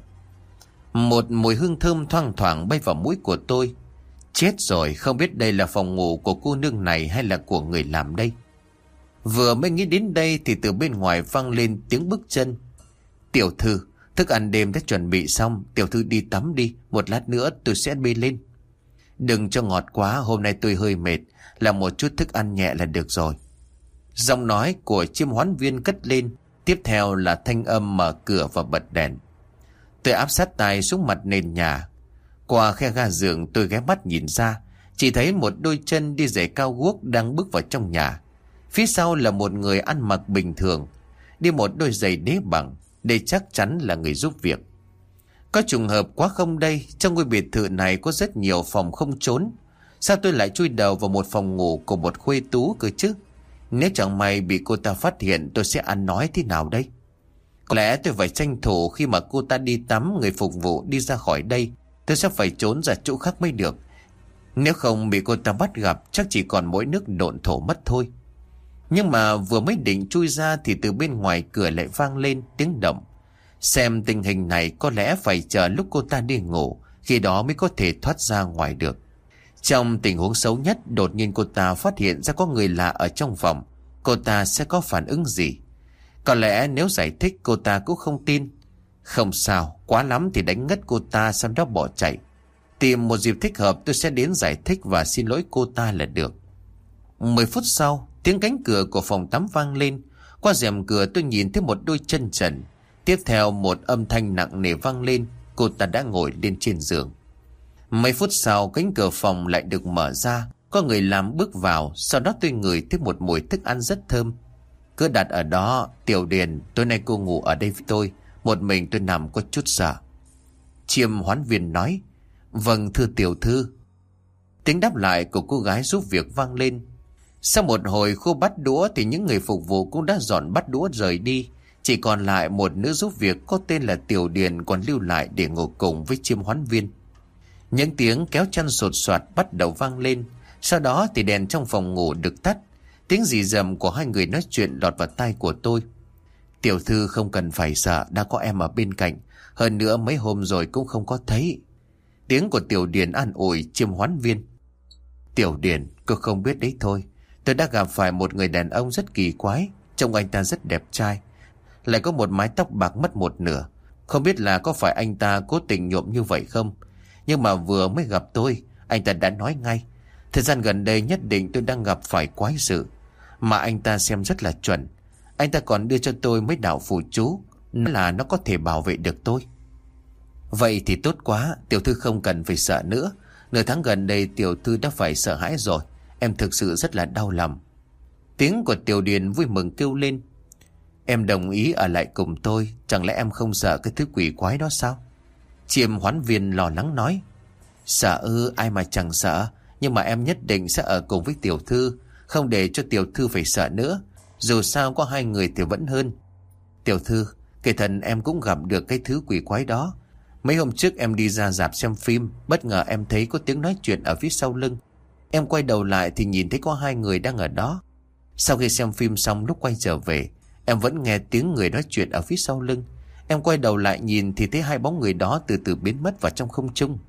S2: Một mùi hương thơm thoang thoảng bay vào mũi của tôi. Chết rồi, không biết đây là phòng ngủ của cô nương này hay là của người làm đây. Vừa mới nghĩ đến đây thì từ bên ngoài vang lên tiếng bước chân. Tiểu thư, thức ăn đêm đã chuẩn bị xong, tiểu thư đi tắm đi, một lát nữa tôi sẽ bê lên. Đừng cho ngọt quá, hôm nay tôi hơi mệt, làm một chút thức ăn nhẹ là được rồi. Giọng nói của chiêm hoán viên cất lên, tiếp theo là thanh âm mở cửa và bật đèn. Tôi áp sát tai xuống mặt nền nhà. Qua khe ga giường tôi ghé mắt nhìn ra, chỉ thấy một đôi chân đi giày cao guốc đang bước vào trong nhà. Phía sau là một người ăn mặc bình thường, đi một đôi giày đế bằng. Đây chắc chắn là người giúp việc. Có trùng hợp quá không đây? Trong ngôi biệt thự này có rất nhiều phòng không trốn. Sao tôi lại chui đầu vào một phòng ngủ của một khuê tú cơ chứ? Nếu chẳng may bị cô ta phát hiện, tôi sẽ ăn nói thế nào đây? Có lẽ tôi phải tranh thủ khi mà cô ta đi tắm, người phục vụ đi ra khỏi đây, tôi sẽ phải trốn ra chỗ khác mới được. Nếu không bị cô ta bắt gặp, chắc chỉ còn mỗi nước độn thổ mất thôi. Nhưng mà vừa mới định chui ra thì từ bên ngoài cửa lại vang lên tiếng động. Xem tình hình này có lẽ phải chờ lúc cô ta đi ngủ, khi đó mới có thể thoát ra ngoài được. Trong tình huống xấu nhất, đột nhiên cô ta phát hiện ra có người lạ ở trong phòng. Cô ta sẽ có phản ứng gì? Có lẽ nếu giải thích cô ta cũng không tin. Không sao, quá lắm thì đánh ngất cô ta sau đó bỏ chạy. Tìm một dịp thích hợp tôi sẽ đến giải thích và xin lỗi cô ta là được. 10 phút sau, tiếng cánh cửa của phòng tắm vang lên. Qua rèm cửa tôi nhìn thấy một đôi chân trần. Tiếp theo một âm thanh nặng nề vang lên. Cô ta đã ngồi lên trên giường. Mấy phút sau, cánh cửa phòng lại được mở ra. Có người làm bước vào. Sau đó tôi ngửi thấy một mùi thức ăn rất thơm. Cứ đặt ở đó. Tiểu Điền, tối nay cô ngủ ở đây với tôi. Một mình tôi nằm có chút sợ. Chiêm hoán viên nói: Vâng thưa tiểu thư. Tiếng đáp lại của cô gái giúp việc vang lên. Sau một hồi khô bát đũa thì những người phục vụ cũng đã dọn bát đũa rời đi. Chỉ còn lại một nữ giúp việc có tên là Tiểu Điền còn lưu lại để ngủ cùng với chiêm hoán viên. Những tiếng kéo chăn sột soạt bắt đầu vang lên. Sau đó thì đèn trong phòng ngủ được tắt. Tiếng rì rầm của hai người nói chuyện lọt vào tai của tôi. Tiểu thư không cần phải sợ, đã có em ở bên cạnh. Hơn nữa mấy hôm rồi cũng không có thấy. Tiếng của Tiểu Điền an ủi chiêm hoán viên. Tiểu Điền, cô không biết đấy thôi. Tôi đã gặp phải một người đàn ông rất kỳ quái. Trông anh ta rất đẹp trai, lại có một mái tóc bạc mất một nửa. Không biết là có phải anh ta cố tình nhuộm như vậy không. Nhưng mà vừa mới gặp tôi, anh ta đã nói ngay: thời gian gần đây nhất định tôi đang gặp phải quái sự. Mà anh ta xem rất là chuẩn. Anh ta còn đưa cho tôi mấy đạo phù chú, nói là nó có thể bảo vệ được tôi. Vậy thì tốt quá, tiểu thư không cần phải sợ nữa. Nửa tháng gần đây tiểu thư đã phải sợ hãi rồi. Em thực sự rất là đau lòng. Tiếng của Tiểu Điền vui mừng kêu lên: Em đồng ý ở lại cùng tôi. Chẳng lẽ em không sợ cái thứ quỷ quái đó sao? Chiêm hoán viên lo lắng nói: Sợ ư? Ai mà chẳng sợ. Nhưng mà em nhất định sẽ ở cùng với tiểu thư, không để cho tiểu thư phải sợ nữa. Dù sao có hai người thì vẫn hơn. Tiểu thư, kể thần em cũng gặp được cái thứ quỷ quái đó. Mấy hôm trước em đi ra rạp xem phim, bất ngờ em thấy có tiếng nói chuyện ở phía sau lưng. Em quay đầu lại thì nhìn thấy có hai người đang ở đó. Sau khi xem phim xong, lúc quay trở về, em vẫn nghe tiếng người nói chuyện ở phía sau lưng. Em quay đầu lại nhìn thì thấy hai bóng người đó từ từ biến mất vào trong không trung.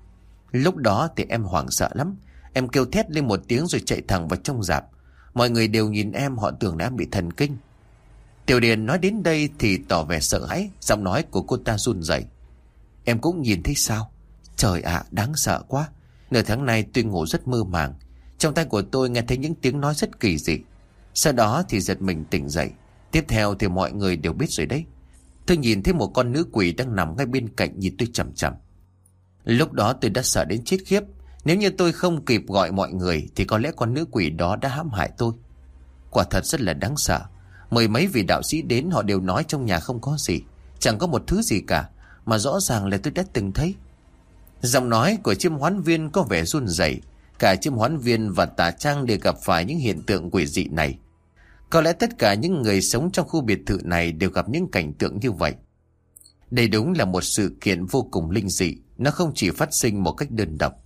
S2: Lúc đó thì em hoảng sợ lắm. Em kêu thét lên một tiếng rồi chạy thẳng vào trong rạp. Mọi người đều nhìn em, họ tưởng là em bị thần kinh. Tiểu Điền nói đến đây thì tỏ vẻ sợ hãi, giọng nói của cô ta run rẩy. Em cũng nhìn thấy sao? Trời ạ, đáng sợ quá. Nửa tháng nay tôi ngủ rất mơ màng. Trong tay của tôi nghe thấy những tiếng nói rất kỳ dị. Sau đó thì giật mình tỉnh dậy. Tiếp theo thì mọi người đều biết rồi đấy. Tôi nhìn thấy một con nữ quỷ đang nằm ngay bên cạnh nhìn tôi chằm chằm. Lúc đó tôi đã sợ đến chết khiếp. Nếu như tôi không kịp gọi mọi người thì có lẽ con nữ quỷ đó đã hãm hại tôi. Quả thật rất là đáng sợ. Mười mấy vị đạo sĩ đến, họ đều nói trong nhà không có gì, chẳng có một thứ gì cả, mà rõ ràng là tôi đã từng thấy. Giọng nói của chiêm hoán viên có vẻ run rẩy. Cả chiêm hoán viên và Tà Trang đều gặp phải những hiện tượng quỷ dị này. Có lẽ tất cả những người sống trong khu biệt thự này đều gặp những cảnh tượng như vậy. Đây đúng là một sự kiện vô cùng linh dị. Nó không chỉ phát sinh một cách đơn độc.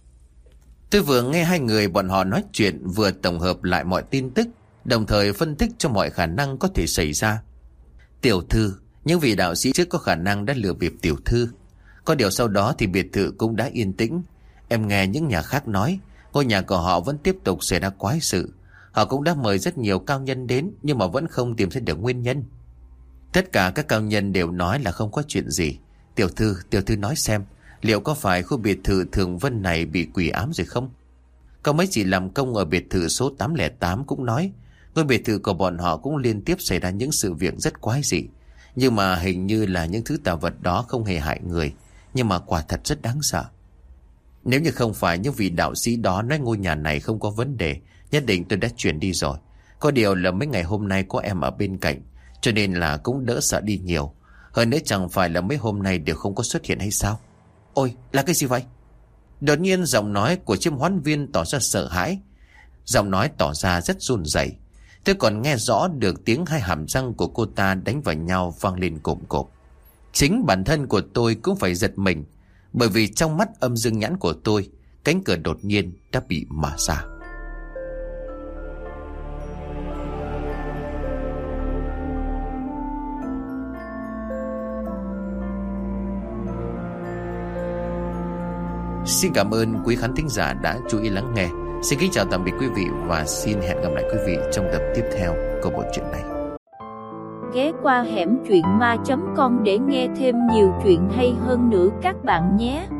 S2: Tôi vừa nghe hai người bọn họ nói chuyện, vừa tổng hợp lại mọi tin tức, đồng thời phân tích cho mọi khả năng có thể xảy ra. Tiểu thư, những vị đạo sĩ trước có khả năng đã lừa bịp tiểu thư. Có điều sau đó thì biệt thự cũng đã yên tĩnh. Em nghe những nhà khác nói ngôi nhà của họ vẫn tiếp tục xảy ra quái sự. Họ cũng đã mời rất nhiều cao nhân đến, nhưng mà vẫn không tìm ra được nguyên nhân. Tất cả các cao nhân đều nói là không có chuyện gì. Tiểu thư nói xem, liệu có phải khu biệt thự Thường Vân này bị quỷ ám rồi không? Có mấy chị làm công ở biệt thự số 808 cũng nói ngôi biệt thự của bọn họ cũng liên tiếp xảy ra những sự việc rất quái dị. Nhưng mà hình như là những thứ tà vật đó không hề hại người, nhưng mà quả thật rất đáng sợ. Nếu như không phải những vị đạo sĩ đó nói ngôi nhà này không có vấn đề, nhất định tôi đã chuyển đi rồi. Có điều là mấy ngày hôm nay có em ở bên cạnh, cho nên là cũng đỡ sợ đi nhiều. Hơn nữa chẳng phải là mấy hôm nay đều không có xuất hiện hay sao? Ôi, là cái gì vậy? Đột nhiên giọng nói của chiêm hoán viên tỏ ra sợ hãi. Giọng nói tỏ ra rất run rẩy. Tôi còn nghe rõ được tiếng hai hàm răng của cô ta đánh vào nhau vang lên cộp cộp. Chính bản thân của tôi cũng phải giật mình, bởi vì trong mắt âm dương nhãn của tôi, cánh cửa đột nhiên đã bị mở ra. Xin cảm ơn quý khán thính giả đã chú ý lắng nghe. Xin kính chào tạm biệt quý vị và xin hẹn gặp lại quý vị trong tập tiếp theo của bộ truyện này.
S1: ghé qua hẻm truyện ma.com để nghe thêm nhiều chuyện hay hơn nữa các bạn nhé.